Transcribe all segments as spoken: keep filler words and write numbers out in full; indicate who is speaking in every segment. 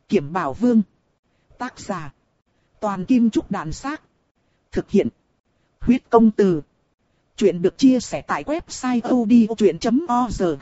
Speaker 1: Kiểm Bảo Vương. Tác giả. Toàn Kim Trúc Đàn Xác. Thực hiện. Huyết Công Từ. Chuyện được chia sẻ tại website odchuyện chấm org.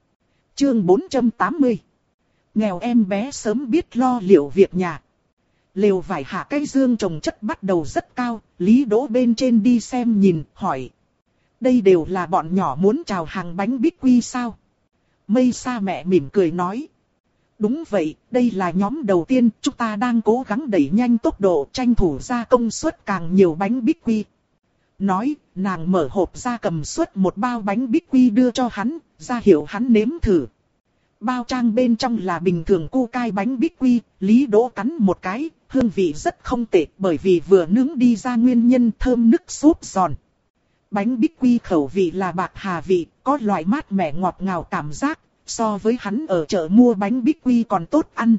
Speaker 1: Chương bốn trăm tám mươi. Nghèo em bé sớm biết lo liệu việc nhà. Lều vải hạ cây dương trồng chất bắt đầu rất cao, Lý Đỗ bên trên đi xem nhìn, hỏi. Đây đều là bọn nhỏ muốn chào hàng bánh bích quy sao? Mây Sa mẹ mỉm cười nói. Đúng vậy, đây là nhóm đầu tiên, chúng ta đang cố gắng đẩy nhanh tốc độ tranh thủ ra công suất càng nhiều bánh bích quy. Nói, nàng mở hộp ra cầm suất một bao bánh bích quy đưa cho hắn, ra hiệu hắn nếm thử. Bao trang bên trong là bình thường cu cai bánh bích quy, Lý Đỗ cắn một cái, hương vị rất không tệ bởi vì vừa nướng đi ra nguyên nhân thơm nức súp giòn. Bánh bích quy khẩu vị là bạc hà vị, có loại mát mẻ ngọt ngào cảm giác, so với hắn ở chợ mua bánh bích quy còn tốt ăn.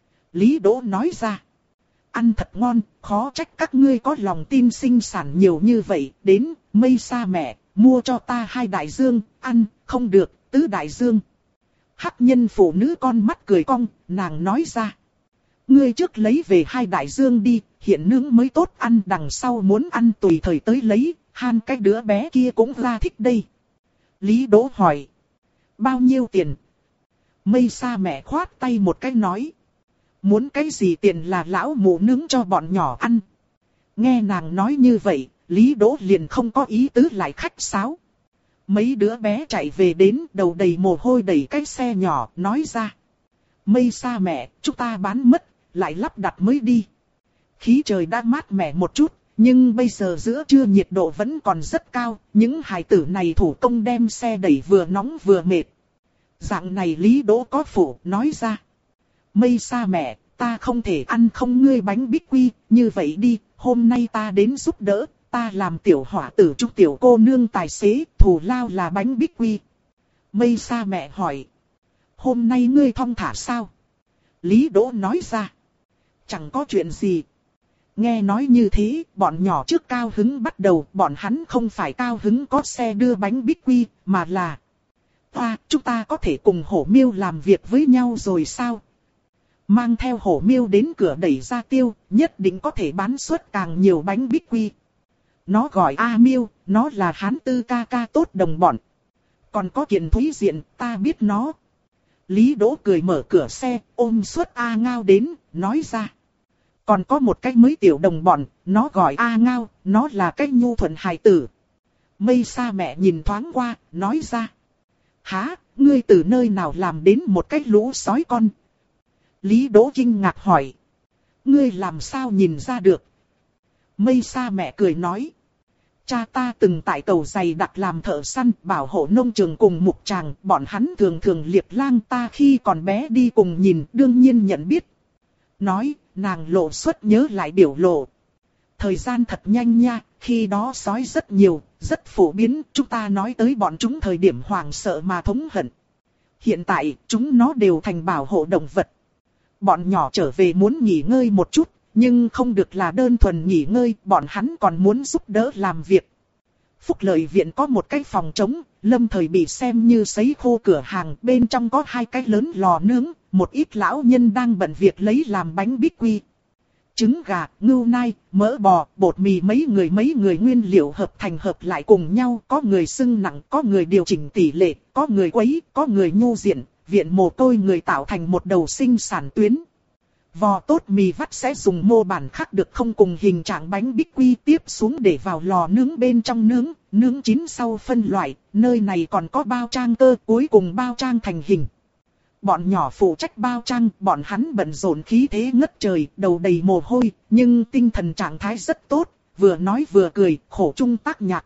Speaker 1: Lý Đỗ nói ra. Ăn thật ngon, khó trách các ngươi có lòng tin sinh sản nhiều như vậy, đến, Mây Sa mẹ, mua cho ta hai đại dương, ăn, không được, tứ đại dương. Hắc nhân phụ nữ con mắt cười cong, nàng nói ra. Ngươi trước lấy về hai đại dương đi, hiện nướng mới tốt ăn, đằng sau muốn ăn tùy thời tới lấy, han cái đứa bé kia cũng ra thích đây. Lý Đỗ hỏi. Bao nhiêu tiền? Mây Sa mẹ khoát tay một cái nói. Muốn cái gì tiền là lão mụ nướng cho bọn nhỏ ăn. Nghe nàng nói như vậy, Lý Đỗ liền không có ý tứ lại khách sáo. Mấy đứa bé chạy về đến đầu đầy mồ hôi đẩy cái xe nhỏ, nói ra. Mây Sa mẹ, chúng ta bán mất, lại lắp đặt mới đi. Khí trời đã mát mẻ một chút, nhưng bây giờ giữa trưa nhiệt độ vẫn còn rất cao. Những hài tử này thủ công đem xe đẩy vừa nóng vừa mệt. Dạng này Lý Đỗ có phụ, nói ra. Mây Sa mẹ, ta không thể ăn không ngươi bánh bích quy, như vậy đi, hôm nay ta đến giúp đỡ. Ta làm tiểu hỏa tử chúc tiểu cô nương tài xế, thù lao là bánh bích quy. Mây Sa mẹ hỏi. Hôm nay ngươi thong thả sao? Lý Đỗ nói ra. Chẳng có chuyện gì. Nghe nói như thế, bọn nhỏ trước cao hứng bắt đầu, bọn hắn không phải cao hứng có xe đưa bánh bích quy, mà là. À, chúng ta có thể cùng hổ miêu làm việc với nhau rồi sao? Mang theo hổ miêu đến cửa đẩy ra tiêu, nhất định có thể bán suất càng nhiều bánh bích quy. Nó gọi A Miêu, nó là hán tư ca ca tốt đồng bọn. Còn có Kiện Thúy Diện, ta biết nó. Lý Đỗ cười mở cửa xe, ôm suất A Ngao đến, nói ra. Còn có một cái mới tiểu đồng bọn, nó gọi A Ngao, nó là cái nhu thuận hài tử. Mây Sa mẹ nhìn thoáng qua, nói ra. Hả, ngươi từ nơi nào làm đến một cái lũ sói con? Lý Đỗ kinh ngạc hỏi. Ngươi làm sao nhìn ra được? Mây Sa mẹ cười nói. Cha ta từng tại cầu giày đặc làm thợ săn, bảo hộ nông trường cùng mục tràng, bọn hắn thường thường liệp lang ta khi còn bé đi cùng nhìn, đương nhiên nhận biết. Nói, nàng lộ xuất nhớ lại biểu lộ. Thời gian thật nhanh nha, khi đó sói rất nhiều, rất phổ biến, chúng ta nói tới bọn chúng thời điểm hoảng sợ mà thống hận. Hiện tại, chúng nó đều thành bảo hộ động vật. Bọn nhỏ trở về muốn nghỉ ngơi một chút. Nhưng không được là đơn thuần nghỉ ngơi, bọn hắn còn muốn giúp đỡ làm việc. Phúc Lợi viện có một cái phòng trống, lâm thời bị xem như sấy khô cửa hàng, bên trong có hai cái lớn lò nướng, một ít lão nhân đang bận việc lấy làm bánh bích quy. Trứng gà, ngưu nai, mỡ bò, bột mì mấy người mấy người nguyên liệu hợp thành hợp lại cùng nhau, có người xưng nặng, có người điều chỉnh tỷ lệ, có người quấy, có người nhô diện, viện mồ côi người tạo thành một đầu sinh sản tuyến. Vò tốt mì vắt sẽ dùng mô bản khắc được không cùng hình trạng bánh bích quy tiếp xuống để vào lò nướng bên trong nướng, nướng chín sau phân loại, nơi này còn có bao trang cơ, cuối cùng bao trang thành hình. Bọn nhỏ phụ trách bao trang, bọn hắn bận rộn khí thế ngất trời, đầu đầy mồ hôi, nhưng tinh thần trạng thái rất tốt, vừa nói vừa cười, khổ chung tác nhạc.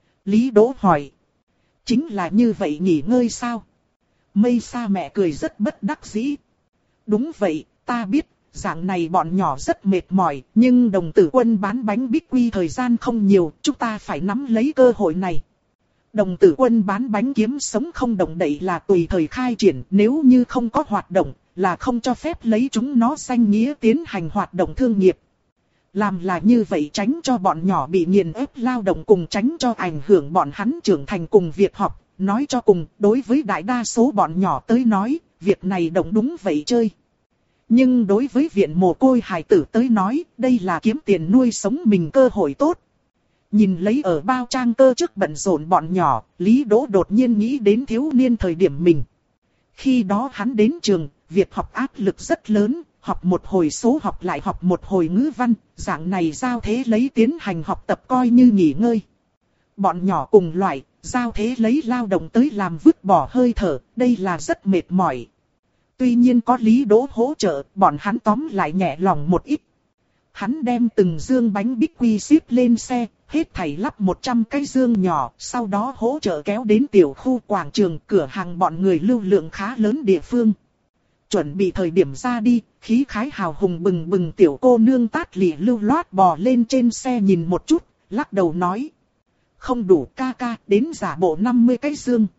Speaker 1: Lý Đỗ hỏi. Chính là như vậy nghỉ ngơi sao? Mây Sa mẹ cười rất bất đắc dĩ. Đúng vậy, ta biết. Dạng này bọn nhỏ rất mệt mỏi, nhưng đồng tử quân bán bánh bích quy thời gian không nhiều, chúng ta phải nắm lấy cơ hội này. Đồng tử quân bán bánh kiếm sống không động đậy là tùy thời khai triển, nếu như không có hoạt động, là không cho phép lấy chúng nó danh nghĩa tiến hành hoạt động thương nghiệp. Làm là như vậy tránh cho bọn nhỏ bị nghiền ép lao động cùng tránh cho ảnh hưởng bọn hắn trưởng thành cùng việc học, nói cho cùng, đối với đại đa số bọn nhỏ tới nói, việc này động đúng vậy chơi. Nhưng đối với viện mồ côi hài tử tới nói, đây là kiếm tiền nuôi sống mình cơ hội tốt. Nhìn lấy ở bao trang cơ trước bận rộn bọn nhỏ, Lý Đỗ đột nhiên nghĩ đến thiếu niên thời điểm mình. Khi đó hắn đến trường, việc học áp lực rất lớn, học một hồi số học lại học một hồi ngữ văn, dạng này giao thế lấy tiến hành học tập coi như nghỉ ngơi. Bọn nhỏ cùng loại, giao thế lấy lao động tới làm vứt bỏ hơi thở, đây là rất mệt mỏi. Tuy nhiên có Lý Đỗ hỗ trợ, bọn hắn tóm lại nhẹ lòng một ít. Hắn đem từng dương bánh bích quy ship lên xe, hết thảy lắp một trăm cái dương nhỏ, sau đó hỗ trợ kéo đến tiểu khu quảng trường cửa hàng bọn người lưu lượng khá lớn địa phương. Chuẩn bị thời điểm ra đi, khí khái hào hùng bừng bừng tiểu cô nương tát lị lưu loát bò lên trên xe nhìn một chút, lắc đầu nói. Không đủ ca ca, đến giả bộ năm mươi cái dương.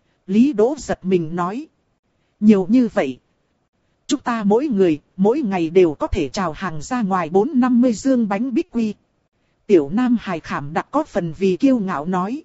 Speaker 1: Lý Đỗ giật mình nói. Nhiều như vậy. Chúng ta mỗi người, mỗi ngày đều có thể chào hàng ra ngoài bốn năm mươi dương bánh bích quy. Tiểu Nam hài khảm đặc có phần vì kiêu ngạo nói.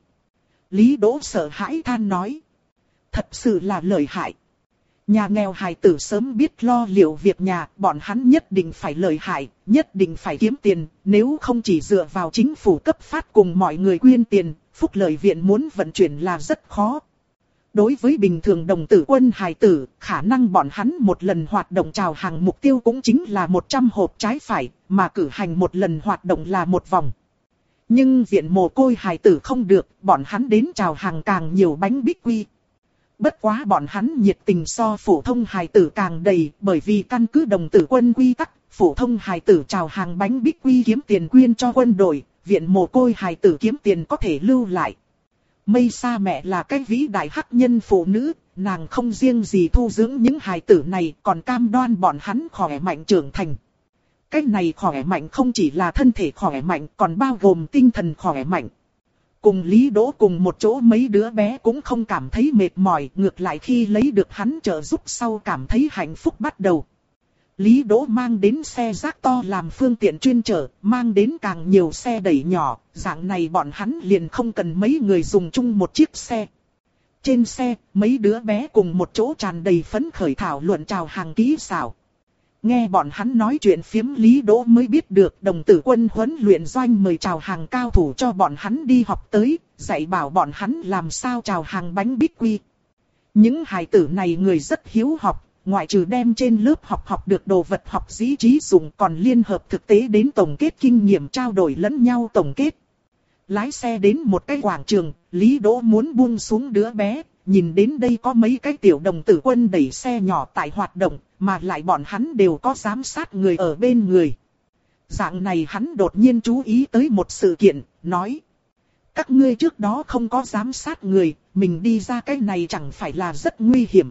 Speaker 1: Lý Đỗ sợ hãi than nói. Thật sự là lợi hại. Nhà nghèo hài tử sớm biết lo liệu việc nhà, bọn hắn nhất định phải lợi hại, nhất định phải kiếm tiền, nếu không chỉ dựa vào chính phủ cấp phát cùng mọi người quyên tiền, phúc lợi viện muốn vận chuyển là rất khó. Đối với bình thường đồng tử quân hài tử, khả năng bọn hắn một lần hoạt động chào hàng mục tiêu cũng chính là một trăm hộp trái phải, mà cử hành một lần hoạt động là một vòng. Nhưng viện mồ côi hài tử không được, bọn hắn đến chào hàng càng nhiều bánh bích quy. Bất quá bọn hắn nhiệt tình so phổ thông hài tử càng đầy, bởi vì căn cứ đồng tử quân quy tắc, phổ thông hài tử chào hàng bánh bích quy kiếm tiền quyên cho quân đội, viện mồ côi hài tử kiếm tiền có thể lưu lại. Mây Sa mẹ là cái vĩ đại hắc nhân phụ nữ, nàng không riêng gì thu dưỡng những hài tử này, còn cam đoan bọn hắn khỏe mạnh trưởng thành. Cái này khỏe mạnh không chỉ là thân thể khỏe mạnh, còn bao gồm tinh thần khỏe mạnh. Cùng Lý Đỗ cùng một chỗ mấy đứa bé cũng không cảm thấy mệt mỏi, ngược lại khi lấy được hắn trợ giúp sau cảm thấy hạnh phúc bắt đầu. Lý Đỗ mang đến xe rác to làm phương tiện chuyên chở, mang đến càng nhiều xe đẩy nhỏ, dạng này bọn hắn liền không cần mấy người dùng chung một chiếc xe. Trên xe, mấy đứa bé cùng một chỗ tràn đầy phấn khởi thảo luận chào hàng kỹ xảo. Nghe bọn hắn nói chuyện phiếm Lý Đỗ mới biết được đồng tử quân huấn luyện doanh mời chào hàng cao thủ cho bọn hắn đi học tới, dạy bảo bọn hắn làm sao chào hàng bánh bích quy. Những hài tử này người rất hiếu học, ngoại trừ đem trên lớp học học được đồ vật học dĩ trí dùng còn liên hợp thực tế đến tổng kết kinh nghiệm trao đổi lẫn nhau tổng kết. Lái xe đến một cái quảng trường, Lý Đỗ muốn buông xuống đứa bé, nhìn đến đây có mấy cái tiểu đồng tử quân đẩy xe nhỏ tại hoạt động, mà lại bọn hắn đều có giám sát người ở bên người. Dạng này hắn đột nhiên chú ý tới một sự kiện, nói. Các ngươi trước đó không có giám sát người, mình đi ra cái này chẳng phải là rất nguy hiểm.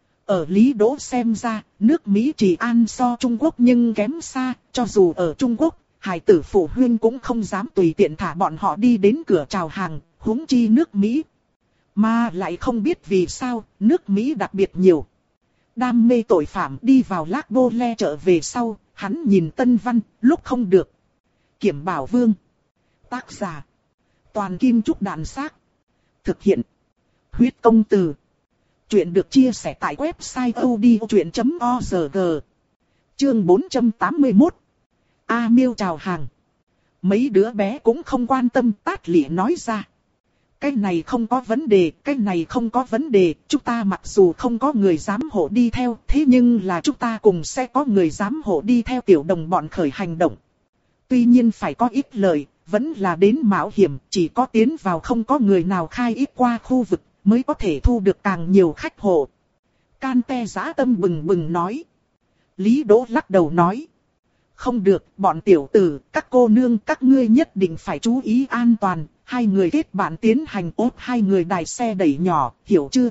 Speaker 1: Ở Lý Đỗ xem ra, nước Mỹ trị an so Trung Quốc nhưng kém xa, cho dù ở Trung Quốc, hài tử phụ huynh cũng không dám tùy tiện thả bọn họ đi đến cửa chào hàng, huống chi nước Mỹ. Mà lại không biết vì sao, nước Mỹ đặc biệt nhiều. Đam mê tội phạm đi vào Lác Bô Le trở về sau, hắn nhìn Tân Văn, lúc không được. Kiểm Bảo Vương. Tác giả. Toàn Kim Trúc Đàn Xác. Thực hiện. Huyết Công Từ. Chuyện được chia sẻ tại website odchuyện chấm org. Chương bốn trăm tám mươi mốt. A Miêu chào hàng. Mấy đứa bé cũng không quan tâm, tát lị nói ra. Cái này không có vấn đề, cái này không có vấn đề, chúng ta mặc dù không có người giám hộ đi theo, thế nhưng là chúng ta cùng sẽ có người giám hộ đi theo tiểu đồng bọn khởi hành động. Tuy nhiên phải có ít lời, vẫn là đến mạo hiểm, chỉ có tiến vào không có người nào khai ít qua khu vực, mới có thể thu được càng nhiều khách hộ. Can Te dã tâm bừng bừng nói. Lý Đỗ lắc đầu nói. Không được, bọn tiểu tử, các cô nương các ngươi nhất định phải chú ý an toàn. Hai người kết bạn tiến hành ốp hai người đài xe đẩy nhỏ, hiểu chưa?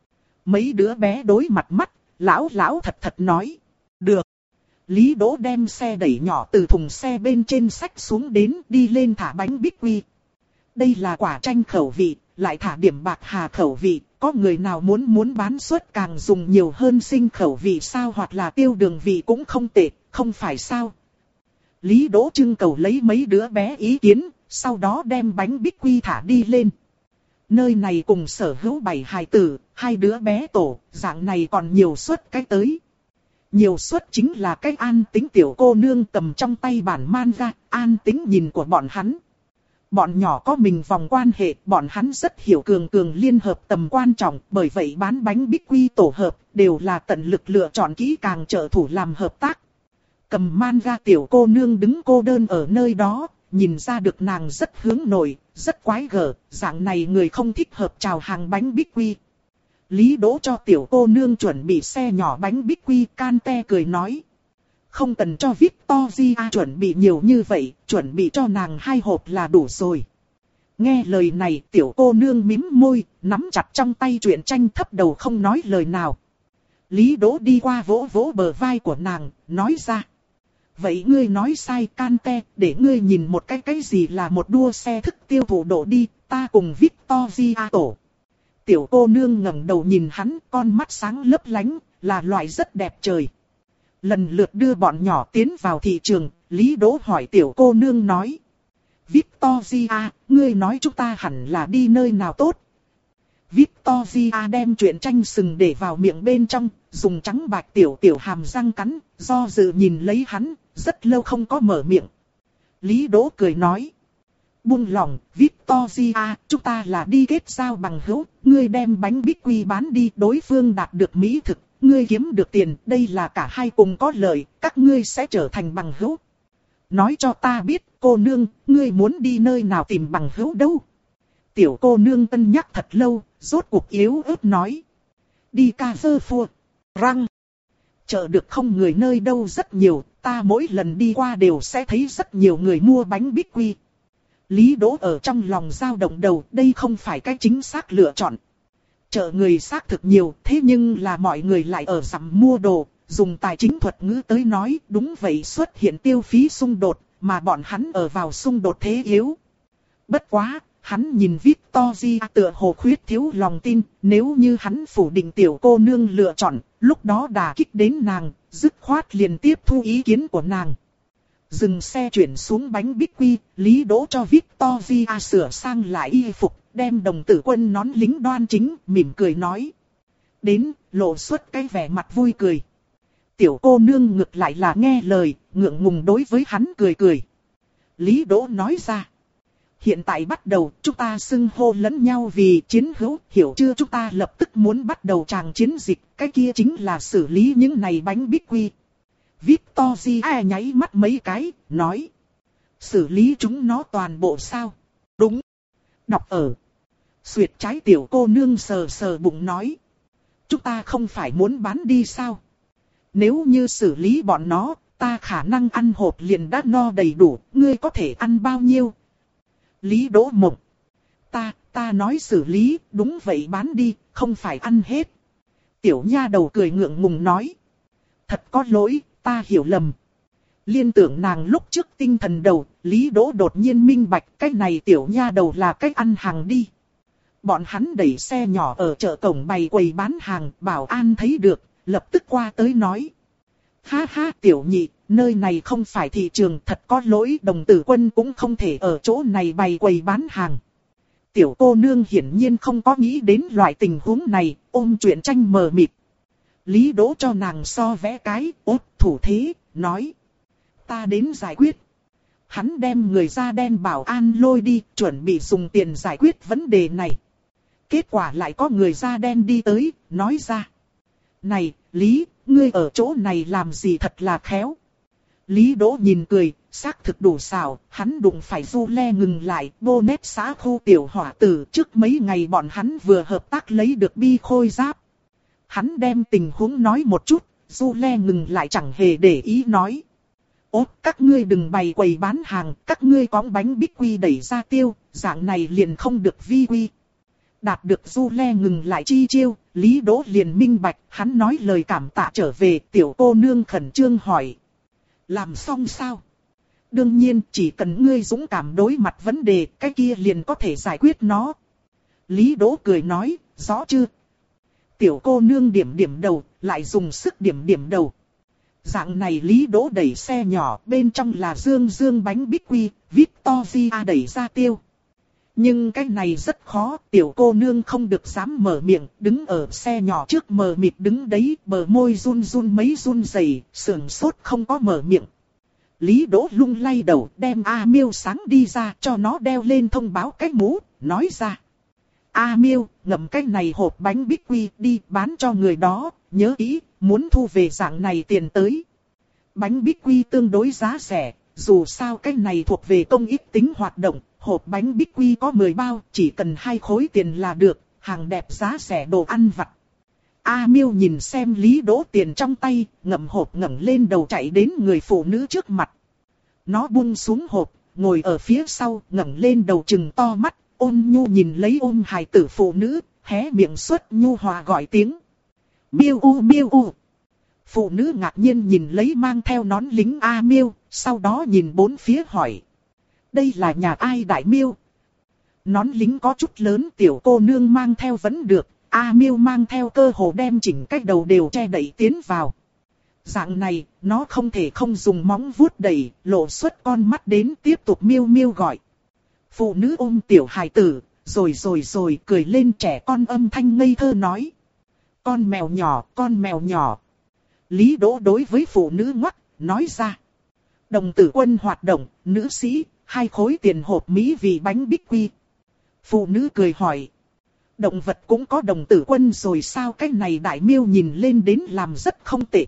Speaker 1: Mấy đứa bé đối mặt mắt, lão lão thật thật nói. Được. Lý Đỗ đem xe đẩy nhỏ từ thùng xe bên trên xách xuống đến đi lên thả bánh bích quy. Đây là quả chanh khẩu vị, lại thả điểm bạc hà khẩu vị. Có người nào muốn muốn bán suất càng dùng nhiều hơn sinh khẩu vị sao hoặc là tiêu đường vị cũng không tệ, không phải sao? Lý Đỗ trưng cầu lấy mấy đứa bé ý kiến. Sau đó đem bánh bích quy thả đi lên. Nơi này cùng sở hữu bảy hài tử, hai đứa bé tổ, dạng này còn nhiều suất cái tới. Nhiều suất chính là cái An Tĩnh tiểu cô nương cầm trong tay bản manga, An Tĩnh nhìn của bọn hắn. Bọn nhỏ có mình vòng quan hệ, bọn hắn rất hiểu cường cường liên hợp tầm quan trọng, bởi vậy bán bánh bích quy tổ hợp, đều là tận lực lựa chọn kỹ càng trợ thủ làm hợp tác. Cầm manga tiểu cô nương đứng cô đơn ở nơi đó, nhìn ra được nàng rất hướng nội, rất quái gở, dạng này người không thích hợp chào hàng bánh bích quy. Lý Đỗ cho tiểu cô nương chuẩn bị xe nhỏ bánh bích quy, can te cười nói. Không cần cho Victoria chuẩn bị nhiều như vậy, chuẩn bị cho nàng hai hộp là đủ rồi. Nghe lời này tiểu cô nương mím môi, nắm chặt trong tay truyện tranh thấp đầu không nói lời nào. Lý Đỗ đi qua vỗ vỗ bờ vai của nàng, nói ra. Vậy ngươi nói sai can te, để ngươi nhìn một cái cái gì là một đua xe thức tiêu thụ độ đi, ta cùng Victoria tổ. Tiểu cô nương ngẩng đầu nhìn hắn, con mắt sáng lấp lánh, là loại rất đẹp trời. Lần lượt đưa bọn nhỏ tiến vào thị trường, Lý Đỗ hỏi tiểu cô nương nói. Victoria, ngươi nói chúng ta hẳn là đi nơi nào tốt? Victoria đem truyện tranh sừng để vào miệng bên trong, dùng trắng bạch tiểu tiểu hàm răng cắn, do dự nhìn lấy hắn, rất lâu không có mở miệng. Lý Đỗ cười nói. Buông lòng, Victoria, chúng ta là đi kết giao bằng hữu, ngươi đem bánh bích quy bán đi, đối phương đạt được mỹ thực, ngươi kiếm được tiền, đây là cả hai cùng có lợi, các ngươi sẽ trở thành bằng hữu. Nói cho ta biết, cô nương, ngươi muốn đi nơi nào tìm bằng hữu đâu? Tiểu cô nương cân nhắc thật lâu, rốt cuộc yếu ớt nói. Đi cà phê phua, răng. Chợ được không người nơi đâu rất nhiều, ta mỗi lần đi qua đều sẽ thấy rất nhiều người mua bánh bích quy. Lý Đỗ ở trong lòng dao động đầu, đây không phải cái chính xác lựa chọn. Chợ người xác thực nhiều, thế nhưng là mọi người lại ở dặm mua đồ, dùng tài chính thuật ngữ tới nói, đúng vậy xuất hiện tiêu phí xung đột, mà bọn hắn ở vào xung đột thế yếu. Bất quá, hắn nhìn Victoria tựa hồ khuyết thiếu lòng tin, nếu như hắn phủ định tiểu cô nương lựa chọn, lúc đó đả kích đến nàng, dứt khoát liền tiếp thu ý kiến của nàng. Dừng xe chuyển xuống bánh bích quy, Lý Đỗ cho Victoria sửa sang lại y phục, đem đồng tử quân nón lính đoan chính, mỉm cười nói. Đến, lộ xuất cái vẻ mặt vui cười. Tiểu cô nương ngược lại là nghe lời, ngượng ngùng đối với hắn cười cười. Lý Đỗ nói ra. Hiện tại bắt đầu, chúng ta xưng hô lẫn nhau vì chiến hữu, hiểu chưa? Chúng ta lập tức muốn bắt đầu tràng chiến dịch, cái kia chính là xử lý những này bánh bích quy. Victoria nháy mắt mấy cái, nói. Xử lý chúng nó toàn bộ sao? Đúng. Đọc ở. Xuyệt trái tiểu cô nương sờ sờ bụng nói. Chúng ta không phải muốn bán đi sao? Nếu như xử lý bọn nó, ta khả năng ăn hộp liền đã no đầy đủ, ngươi có thể ăn bao nhiêu? Lý Đỗ mộng. Ta, ta nói xử lý, đúng vậy bán đi, không phải ăn hết. Tiểu nha đầu cười ngượng ngùng nói. Thật có lỗi, ta hiểu lầm. Liên tưởng nàng lúc trước tinh thần đầu, Lý Đỗ đột nhiên minh bạch cái này tiểu nha đầu là cách ăn hàng đi. Bọn hắn đẩy xe nhỏ ở chợ cổng bày quầy bán hàng, bảo an thấy được, lập tức qua tới nói. Ha ha tiểu nhị, nơi này không phải thị trường, thật có lỗi, đồng tử quân cũng không thể ở chỗ này bày quầy bán hàng. Tiểu cô nương hiển nhiên không có nghĩ đến loại tình huống này, ôm truyện tranh mờ mịt. Lý Đỗ cho nàng so vẽ cái, ốt thủ thế, nói. Ta đến giải quyết. Hắn đem người da đen bảo an lôi đi, chuẩn bị dùng tiền giải quyết vấn đề này. Kết quả lại có người da đen đi tới, nói ra. Này, Lý, ngươi ở chỗ này làm gì thật là khéo. Lý Đỗ nhìn cười, xác thực đủ xảo, hắn đụng phải Du Le ngừng lại, bô nét xã khu tiểu hỏa tử, trước mấy ngày bọn hắn vừa hợp tác lấy được bi khôi giáp. Hắn đem tình huống nói một chút, Du Le ngừng lại chẳng hề để ý nói. Ốt, các ngươi đừng bày quầy bán hàng, các ngươi có bánh bích quy đẩy ra tiêu, dạng này liền không được vi quy. Đạt được Du Le ngừng lại chi chiêu, Lý Đỗ liền minh bạch, hắn nói lời cảm tạ trở về, tiểu cô nương khẩn trương hỏi. Làm xong sao? Đương nhiên, chỉ cần ngươi dũng cảm đối mặt vấn đề, cái kia liền có thể giải quyết nó. Lý Đỗ cười nói, rõ chưa? Tiểu cô nương điểm điểm đầu, lại dùng sức điểm điểm đầu. Dạng này Lý Đỗ đẩy xe nhỏ, bên trong là dương dương bánh bích quy, Victoria đẩy ra tiêu. Nhưng cái này rất khó, tiểu cô nương không được dám mở miệng, đứng ở xe nhỏ trước mờ mịt đứng đấy, bờ môi run run mấy run rẩy, sườn sốt không có mở miệng. Lý Đỗ lung lay đầu, đem A Miêu sáng đi ra, cho nó đeo lên thông báo cái mũ, nói ra. A Miêu, ngậm cái này hộp bánh bích quy đi bán cho người đó, nhớ kỹ, muốn thu về dạng này tiền tới. Bánh bích quy tương đối giá rẻ, dù sao cái này thuộc về công ích tính hoạt động, hộp bánh bích quy có mười bao, chỉ cần hai khối tiền là được, hàng đẹp giá rẻ đồ ăn vặt. A Miêu nhìn xem Lý Đỗ tiền trong tay, ngậm hộp ngẩng lên đầu chạy đến người phụ nữ trước mặt. Nó buông xuống hộp, ngồi ở phía sau, ngẩng lên đầu trừng to mắt, ôn nhu nhìn lấy ôm hài tử phụ nữ, hé miệng xuất nhu hòa gọi tiếng. Miêu u miêu u. Phụ nữ ngạc nhiên nhìn lấy mang theo nón lính A Miêu, sau đó nhìn bốn phía hỏi. Đây là nhà ai đại miêu? Nón lính có chút lớn, tiểu cô nương mang theo vẫn được, A Miêu mang theo cơ hồ đem chỉnh cái đầu đều che đậy tiến vào. Dạng này, nó không thể không dùng móng vuốt đẩy, lộ xuất con mắt đến tiếp tục miêu miêu gọi. Phụ nữ ôm tiểu hài tử, rồi rồi rồi cười lên trẻ con âm thanh ngây thơ nói. Con mèo nhỏ, con mèo nhỏ. Lý Đỗ đối với phụ nữ ngoắc, nói ra. Đồng tử quân hoạt động, nữ sĩ, hai khối tiền hộp mỹ vì bánh bích quy. Phụ nữ cười hỏi. Động vật cũng có đồng tử quân rồi sao? Cái này đại miêu nhìn lên đến làm rất không tệ.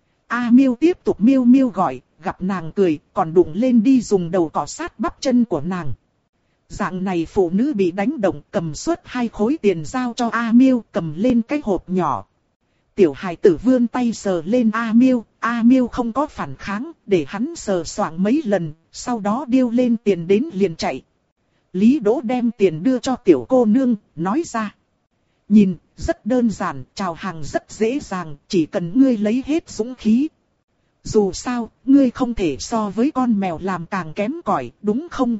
Speaker 1: A Miêu tiếp tục miêu miêu gọi, gặp nàng cười, còn đụng lên đi dùng đầu cọ sát bắp chân của nàng. Dạng này phụ nữ bị đánh động, cầm suốt hai khối tiền giao cho A Miêu, cầm lên cái hộp nhỏ. Tiểu hài tử vươn tay sờ lên A Miêu, A Miêu không có phản kháng, để hắn sờ soạng mấy lần, sau đó điêu lên tiền đến liền chạy. Lý Đỗ đem tiền đưa cho tiểu cô nương, nói ra. Nhìn, rất đơn giản, chào hàng rất dễ dàng, chỉ cần ngươi lấy hết dũng khí. Dù sao, ngươi không thể so với con mèo làm càng kém cỏi, đúng không?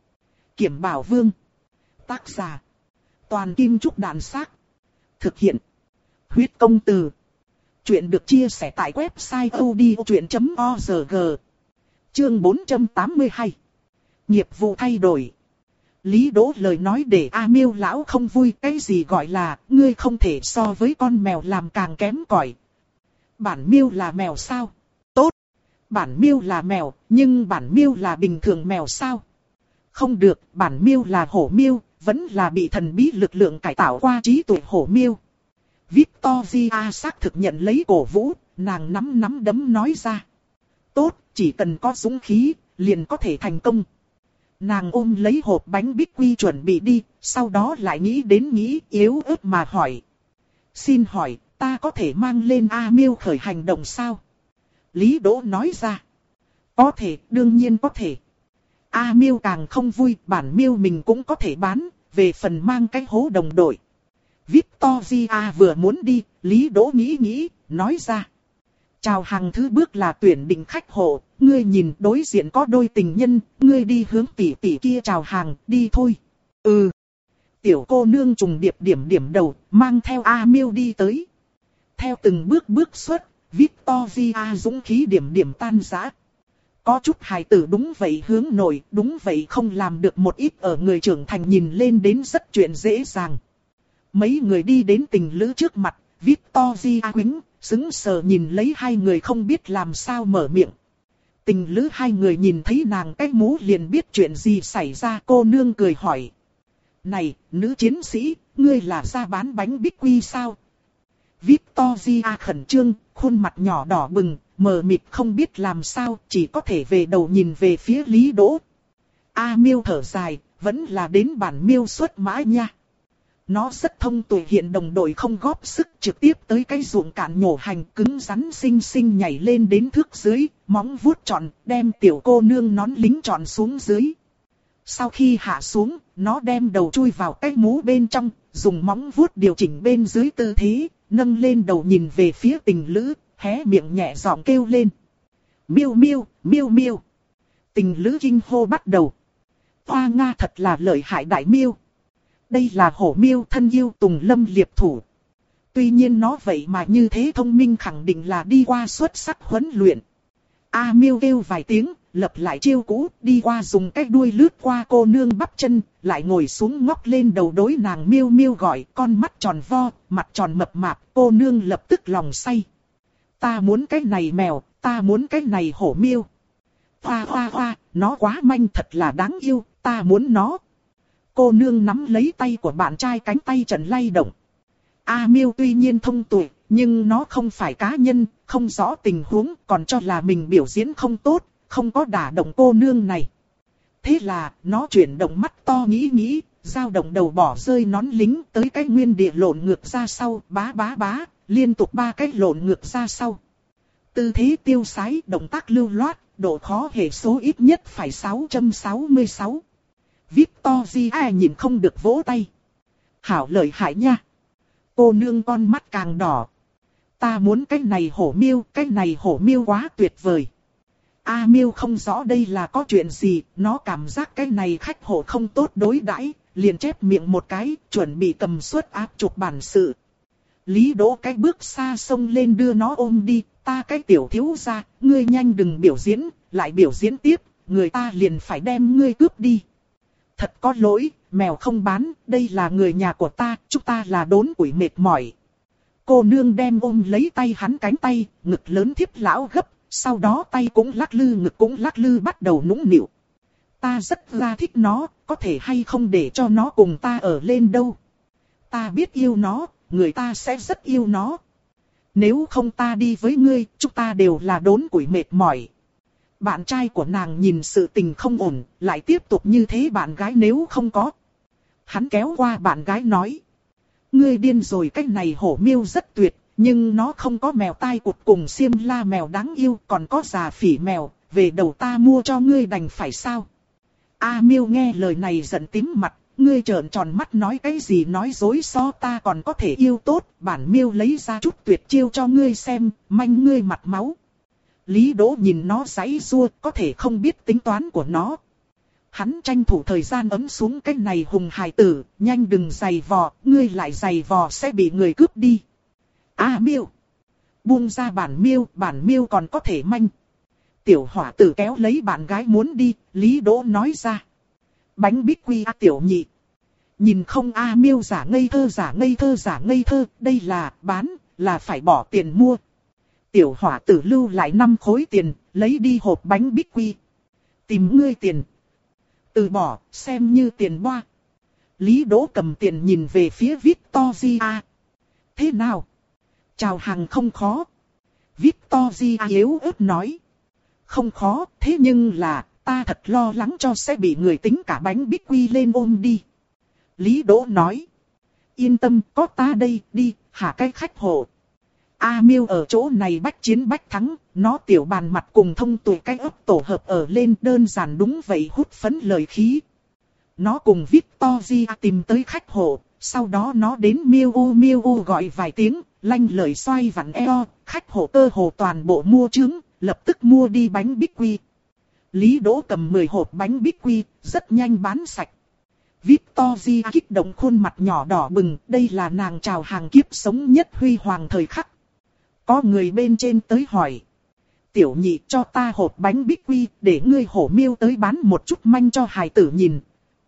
Speaker 1: Kiểm Bảo Vương. Tác giả. Toàn Kim Trúc Đàn Xác. Thực hiện. Huyết Công Từ. Chuyện được chia sẻ tại website odchuyện chấm org. Chương bốn trăm tám mươi hai. Nghiệp vụ thay đổi. Lý Đỗ lời nói để A Miêu lão không vui, cái gì gọi là ngươi không thể so với con mèo làm càng kém cỏi. Bản miêu là mèo sao? Tốt. Bản miêu là mèo, nhưng bản miêu là bình thường mèo sao? Không được, bản miêu là hổ miêu, vẫn là bị thần bí lực lượng cải tạo qua trí tuệ hổ miêu. Victoria xác thực nhận lấy cổ vũ, nàng nắm nắm đấm nói ra. Tốt, chỉ cần có dũng khí, liền có thể thành công. Nàng ôm lấy hộp bánh bích quy chuẩn bị đi, sau đó lại nghĩ đến nghĩ yếu ớt mà hỏi. Xin hỏi, ta có thể mang lên A Miêu khởi hành động sao? Lý Đỗ nói ra. Có thể, đương nhiên có thể. A Miêu càng không vui, bản miêu mình cũng có thể bán, về phần mang cái hố đồng đội. Victoria vừa muốn đi, Lý Đỗ nghĩ nghĩ, nói ra. Chào hàng thứ bước là tuyển định khách hộ, ngươi nhìn đối diện có đôi tình nhân, ngươi đi hướng tỷ tỷ kia chào hàng, đi thôi. Ừ. Tiểu cô nương trùng điệp điểm điểm đầu, mang theo A Miêu đi tới. Theo từng bước bước xuất, Victoria dũng khí điểm điểm tan rã. Có chút hài tử đúng vậy hướng nội, đúng vậy không làm được một ít ở người trưởng thành nhìn lên đến rất chuyện dễ dàng. Mấy người đi đến tình lữ trước mặt, Victoria quính, sững sờ nhìn lấy hai người không biết làm sao mở miệng. Tình lữ hai người nhìn thấy nàng cái mũ liền biết chuyện gì xảy ra, cô nương cười hỏi. Này, nữ chiến sĩ, ngươi là ra bán bánh bích quy sao? Victoria khẩn trương, khuôn mặt nhỏ đỏ bừng, mờ mịt không biết làm sao, chỉ có thể về đầu nhìn về phía Lý Đỗ. A Miêu thở dài, vẫn là đến bản miêu xuất mã nha. Nó rất thông tuệ, hiện đồng đội không góp sức, trực tiếp tới cái ruộng cạn nhổ hành, cứng rắn xinh xinh nhảy lên đến thước dưới, móng vuốt tròn, đem tiểu cô nương nón lính tròn xuống dưới. Sau khi hạ xuống, nó đem đầu chui vào cái mũ bên trong, dùng móng vuốt điều chỉnh bên dưới tư thế, nâng lên đầu nhìn về phía tình lữ, hé miệng nhẹ giọng kêu lên. Miêu miêu, miêu miêu. Tình lữ kinh hô bắt đầu. Hoa Nga thật là lợi hại đại miêu. Đây là hổ miêu thân yêu Tùng Lâm liệp thủ. Tuy nhiên nó vậy mà như thế thông minh khẳng định là đi qua xuất sắc huấn luyện. A Miêu kêu vài tiếng, lập lại chiêu cũ, đi qua dùng cái đuôi lướt qua cô nương bắp chân, lại ngồi xuống ngóc lên đầu đối nàng miêu miêu gọi, con mắt tròn vo, mặt tròn mập mạp, cô nương lập tức lòng say. Ta muốn cái này mèo, ta muốn cái này hổ miêu. Hoa hoa hoa, nó quá manh thật là đáng yêu, ta muốn nó. Cô nương nắm lấy tay của bạn trai, cánh tay trận lay động. A Miêu tuy nhiên thông tuệ, nhưng nó không phải cá nhân, không rõ tình huống, còn cho là mình biểu diễn không tốt, không có đả động cô nương này. Thế là, nó chuyển động mắt to nghĩ nghĩ, dao động đầu bỏ rơi nón lính tới cái nguyên địa lộn ngược ra sau, bá bá bá, liên tục ba cái lộn ngược ra sau. Tư thế tiêu sái, động tác lưu loát, độ khó hệ số ít nhất phải sáu trăm sáu mươi sáu. Victoria nhìn không được vỗ tay. Hảo lợi hại nha. Cô nương con mắt càng đỏ. Ta muốn cái này hổ miêu, cái này hổ miêu quá tuyệt vời. A Miêu không rõ đây là có chuyện gì, nó cảm giác cái này khách hộ không tốt đối đãi, liền chép miệng một cái, chuẩn bị cầm suất áp chụp bản sự. Lý Đỗ cái bước xa xông lên đưa nó ôm đi, ta cái tiểu thiếu gia, ngươi nhanh đừng biểu diễn, lại biểu diễn tiếp, người ta liền phải đem ngươi cướp đi. Thật có lỗi, mèo không bán, đây là người nhà của ta, chúng ta là đốn củi mệt mỏi. Cô nương đem ôm lấy tay hắn cánh tay, ngực lớn thiếp lão gấp, sau đó tay cũng lắc lư ngực cũng lắc lư bắt đầu nũng nịu. Ta rất là thích nó, có thể hay không để cho nó cùng ta ở lên đâu. Ta biết yêu nó, người ta sẽ rất yêu nó. Nếu không ta đi với ngươi, chúng ta đều là đốn củi mệt mỏi. Bạn trai của nàng nhìn sự tình không ổn, lại tiếp tục như thế bạn gái nếu không có. Hắn kéo qua bạn gái nói. Ngươi điên rồi, cái này hổ miêu rất tuyệt, nhưng nó không có mèo tai cụt cùng xiêm la mèo đáng yêu, còn có già phỉ mèo, về đầu ta mua cho ngươi đành phải sao. A Miêu nghe lời này giận tím mặt, ngươi trợn tròn mắt nói cái gì nói dối, so ta còn có thể yêu tốt, bản Miêu lấy ra chút tuyệt chiêu cho ngươi xem, manh ngươi mặt máu. Lý Đỗ nhìn nó giãy giụa, có thể không biết tính toán của nó. Hắn tranh thủ thời gian ấm xuống cái này hùng hài tử, nhanh đừng giày vò, ngươi lại giày vò sẽ bị người cướp đi. A Miêu, buông ra bản Miêu, bản Miêu còn có thể manh. Tiểu hỏa tử kéo lấy bạn gái muốn đi, Lý Đỗ nói ra. Bánh bích quy A tiểu nhị. Nhìn không A Miêu giả ngây thơ giả ngây thơ giả ngây thơ, đây là bán, là phải bỏ tiền mua. Tiểu hỏa tử lưu lại năm khối tiền, lấy đi hộp bánh bích quy. Tìm ngươi tiền. Từ bỏ, xem như tiền boa. Lý Đỗ cầm tiền nhìn về phía Victoria. Thế nào? Chào hàng không khó. Victoria yếu ớt nói. Không khó, thế nhưng là, ta thật lo lắng cho sẽ bị người tính cả bánh bích quy lên ôm đi. Lý Đỗ nói. Yên tâm, có ta đây, đi, hạ cái khách hộ. A Miêu ở chỗ này bách chiến bách thắng, nó tiểu bàn mặt cùng thông tuệ cái ấp tổ hợp ở lên, đơn giản đúng vậy hút phấn lời khí. Nó cùng Victoria tìm tới khách hộ, sau đó nó đến miêu ô miêu ô gọi vài tiếng, lanh lời xoay vặn eo, khách hộ cơ hồ toàn bộ mua trứng, lập tức mua đi bánh bích quy. Lý Đỗ cầm mười hộp bánh bích quy, rất nhanh bán sạch. Victoria kích động khuôn mặt nhỏ đỏ bừng, đây là nàng chào hàng kiếp sống nhất huy hoàng thời khắc. Có người bên trên tới hỏi. Tiểu nhị cho ta hộp bánh bích quy, để ngươi hổ miêu tới bán một chút manh cho hài tử nhìn.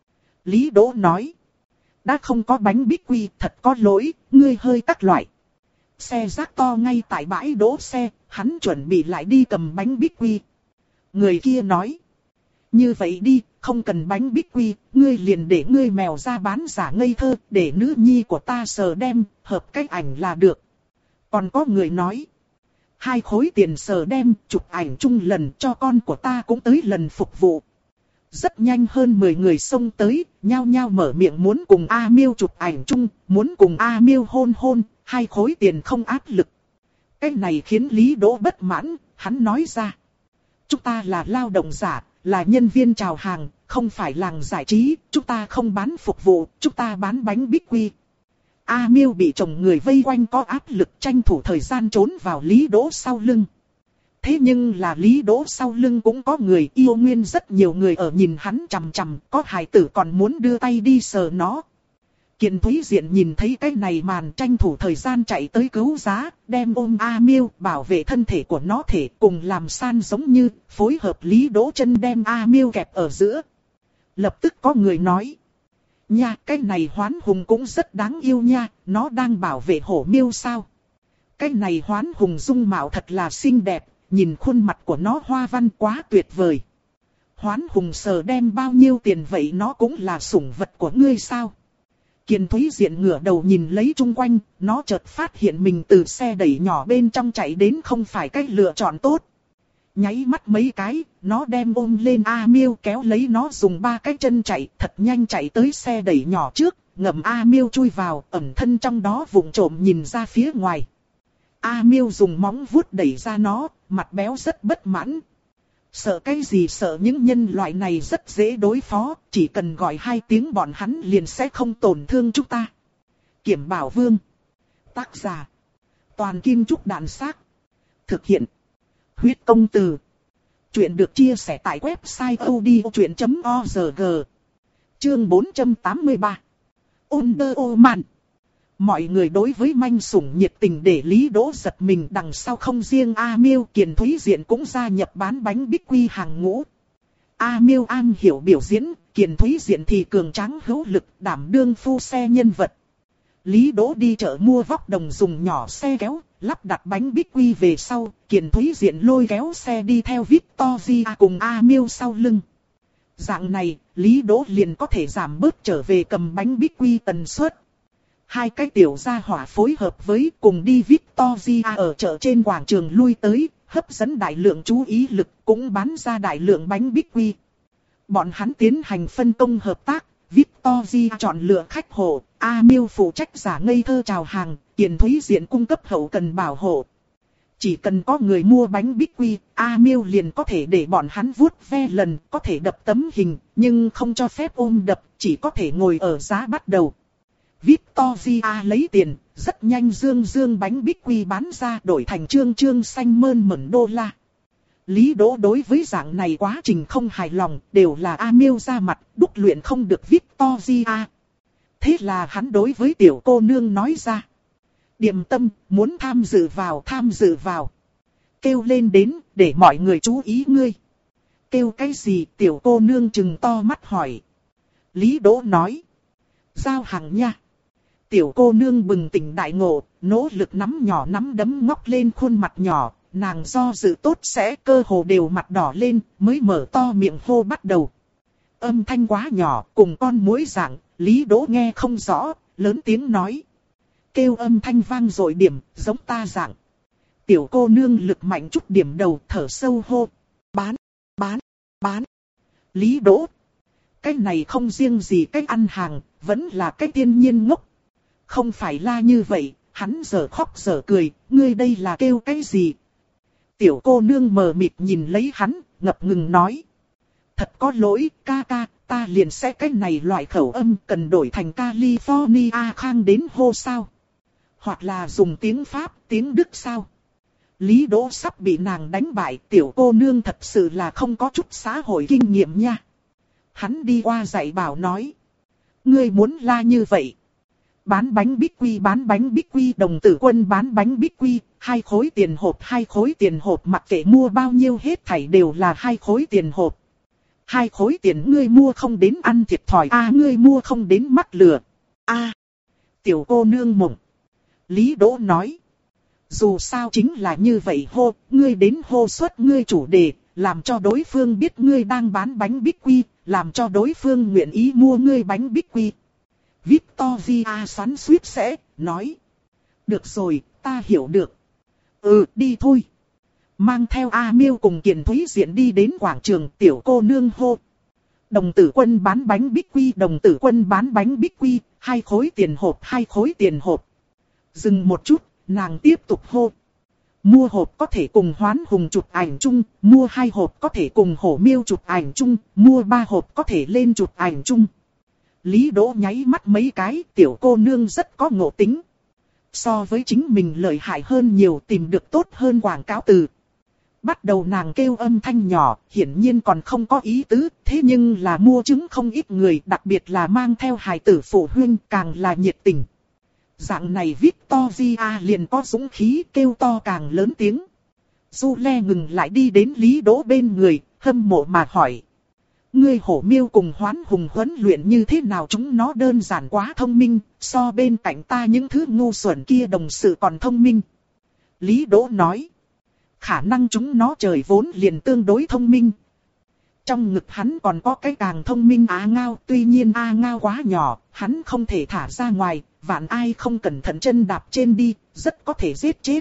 Speaker 1: Lý Đỗ nói. Đã không có bánh bích quy, thật có lỗi, ngươi hơi các loại. Xe rác to ngay tại bãi đỗ xe, hắn chuẩn bị lại đi cầm bánh bích quy. Người kia nói. Như vậy đi, không cần bánh bích quy, ngươi liền để ngươi mèo ra bán giả ngây thơ, để nữ nhi của ta sờ đem, hợp cách ảnh là được. Còn có người nói. Hai khối tiền sờ đem, chụp ảnh chung lần cho con của ta cũng tới lần phục vụ. Rất nhanh hơn mười người xông tới, nhao nhao mở miệng muốn cùng A Miêu chụp ảnh chung, muốn cùng A Miêu hôn hôn, hai khối tiền không áp lực. Cái này khiến Lý Đỗ bất mãn, hắn nói ra. Chúng ta là lao động giả, là nhân viên chào hàng, không phải làng giải trí, chúng ta không bán phục vụ, chúng ta bán bánh bích quy. A Miêu bị chồng người vây quanh có áp lực tranh thủ thời gian trốn vào Lý Đỗ sau lưng. Thế nhưng là Lý Đỗ sau lưng cũng có người yêu nguyên, rất nhiều người ở nhìn hắn chằm chằm, có hài tử còn muốn đưa tay đi sờ nó. Kiền Thúy Diện nhìn thấy cái này màn, tranh thủ thời gian chạy tới cứu giá, đem ôm A Miêu, bảo vệ thân thể của nó thể cùng làm san giống như, phối hợp Lý Đỗ Chân đem A Miêu kẹp ở giữa. Lập tức có người nói, nha, cái này Hoán Hùng cũng rất đáng yêu nha, nó đang bảo vệ hổ miêu sao? Cái này Hoán Hùng dung mạo thật là xinh đẹp, nhìn khuôn mặt của nó hoa văn quá tuyệt vời. Hoán Hùng sờ đem bao nhiêu tiền vậy, nó cũng là sủng vật của ngươi sao? Kiền Thúy Diện ngửa đầu nhìn lấy chung quanh, nó chợt phát hiện mình từ xe đẩy nhỏ bên trong chạy đến không phải cách lựa chọn tốt. Nháy mắt mấy cái, nó đem ôm lên A Miêu, kéo lấy nó dùng ba cái chân chạy, thật nhanh chạy tới xe đẩy nhỏ trước, ngậm A Miêu chui vào, ẩn thân trong đó vụng trộm nhìn ra phía ngoài. A Miêu dùng móng vuốt đẩy ra nó, mặt béo rất bất mãn. Sợ cái gì sợ, những nhân loại này rất dễ đối phó, chỉ cần gọi hai tiếng bọn hắn liền sẽ không tổn thương chúng ta. Kiểm Bảo Vương. Tác giả. Toàn Kim Trúc Đạn Xác. Thực hiện. Huyết Công Từ. Chuyện được chia sẻ tại website odchuyện chấm org. Chương bốn trăm tám mươi ba. Wonder Woman. Mọi người đối với manh sủng nhiệt tình để Lý Đỗ giật mình, đằng sau không riêng A Miêu, Kiền Thúy Diện cũng gia nhập bán bánh bích quy hàng ngũ. A Miêu am hiểu biểu diễn, Kiền Thúy Diện thì cường tráng hữu lực, đảm đương phu xe nhân vật. Lý Đỗ đi chợ mua vóc đồng dùng nhỏ xe kéo, lắp đặt bánh bích quy về sau, Kiền Thúy Diện lôi kéo xe đi theo Victoria cùng A Miêu sau lưng. Dạng này, Lý Đỗ liền có thể giảm bớt trở về cầm bánh bích quy tần suất. Hai cái tiểu gia hỏa phối hợp với cùng đi Victoria ở chợ trên quảng trường lui tới, hấp dẫn đại lượng chú ý lực, cũng bán ra đại lượng bánh bích quy. Bọn hắn tiến hành phân công hợp tác, Victoria chọn lựa khách hộ, A Miêu phụ trách giả ngây thơ chào hàng, Kiền Thúy Diện cung cấp hậu cần bảo hộ. Chỉ cần có người mua bánh bích quy, A Miêu liền có thể để bọn hắn vuốt ve lần, có thể đập tấm hình, nhưng không cho phép ôm đập, chỉ có thể ngồi ở giá bắt đầu. Victoria lấy tiền, rất nhanh dương dương bánh bích quy bán ra, đổi thành trương trương xanh mơn mởn đô la. Lý Đỗ đối với dạng này quá trình không hài lòng, đều là A Miêu ra mặt, đúc luyện không được Victoria. Thế là hắn đối với tiểu cô nương nói ra. Điềm Tâm, muốn tham dự vào, tham dự vào. Kêu lên đến, để mọi người chú ý ngươi. Kêu cái gì? Tiểu cô nương trừng to mắt hỏi. Lý Đỗ nói. Giao hàng nha. Tiểu cô nương bừng tỉnh đại ngộ, nỗ lực nắm nhỏ nắm đấm ngóc lên khuôn mặt nhỏ, nàng do dự tốt sẽ cơ hồ đều mặt đỏ lên, mới mở to miệng hô bắt đầu. Âm thanh quá nhỏ, cùng con muỗi dạng, Lý Đỗ nghe không rõ, lớn tiếng nói. Kêu âm thanh vang dội điểm, giống ta dạng. Tiểu cô nương lực mạnh chút điểm đầu, thở sâu hô. Bán, bán, bán. Lý Đỗ. Cái này không riêng gì cách ăn hàng, vẫn là cái thiên nhiên ngốc. Không phải la như vậy, hắn giờ khóc giờ cười, ngươi đây là kêu cái gì? Tiểu cô nương mờ mịt nhìn lấy hắn, ngập ngừng nói. Thật có lỗi, ca ca, ta liền sẽ cái này loại khẩu âm cần đổi thành California khang đến hô sao? Hoặc là dùng tiếng Pháp, tiếng Đức sao? Lý Đỗ sắp bị nàng đánh bại, tiểu cô nương thật sự là không có chút xã hội kinh nghiệm nha. Hắn đi qua dạy bảo nói. Ngươi muốn la như vậy. Bán bánh bích quy, bán bánh bích quy, đồng tử quân bán bánh bích quy, hai khối tiền hộp, hai khối tiền hộp, mặc kệ mua bao nhiêu hết thảy đều là hai khối tiền hộp. Hai khối tiền ngươi mua không đến ăn thiệt thòi, a à, ngươi mua không đến mắc lừa. A à, tiểu cô nương mộng. Lý Đỗ nói. Dù sao chính là như vậy hô, ngươi đến hô suất ngươi chủ đề, làm cho đối phương biết ngươi đang bán bánh bích quy, làm cho đối phương nguyện ý mua ngươi bánh bích quy. Victoria xoắn xuýt sẽ, nói. Được rồi, ta hiểu được. Ừ, đi thôi. Mang theo A Miêu cùng Kiền Thúy Diện đi đến quảng trường, tiểu cô nương hô. Đồng tử quân bán bánh bích quy, đồng tử quân bán bánh bích quy, hai khối tiền hộp, hai khối tiền hộp. Dừng một chút, nàng tiếp tục hô. Mua hộp có thể cùng Hoán Hùng chụp ảnh chung, mua hai hộp có thể cùng Hổ Miêu chụp ảnh chung, mua ba hộp có thể lên chụp ảnh chung. Lý Đỗ nháy mắt mấy cái, tiểu cô nương rất có ngộ tính. So với chính mình lợi hại hơn nhiều, tìm được tốt hơn quảng cáo từ. Bắt đầu nàng kêu âm thanh nhỏ, hiển nhiên còn không có ý tứ, thế nhưng là mua trứng không ít người, đặc biệt là mang theo hài tử phụ huynh càng là nhiệt tình. Dạng này Victoria liền có dũng khí kêu to càng lớn tiếng. Du Le ngừng lại đi đến Lý Đỗ bên người, hâm mộ mà hỏi. Ngươi hổ miêu cùng Hoán Hùng huấn luyện như thế nào, chúng nó đơn giản quá thông minh, so bên cạnh ta những thứ ngu xuẩn kia đồng sự còn thông minh. Lý Đỗ nói. Khả năng chúng nó trời vốn liền tương đối thông minh. Trong ngực hắn còn có cái càng thông minh A Ngao, tuy nhiên A Ngao quá nhỏ, hắn không thể thả ra ngoài, vạn ai không cẩn thận chân đạp trên đi, rất có thể giết chết.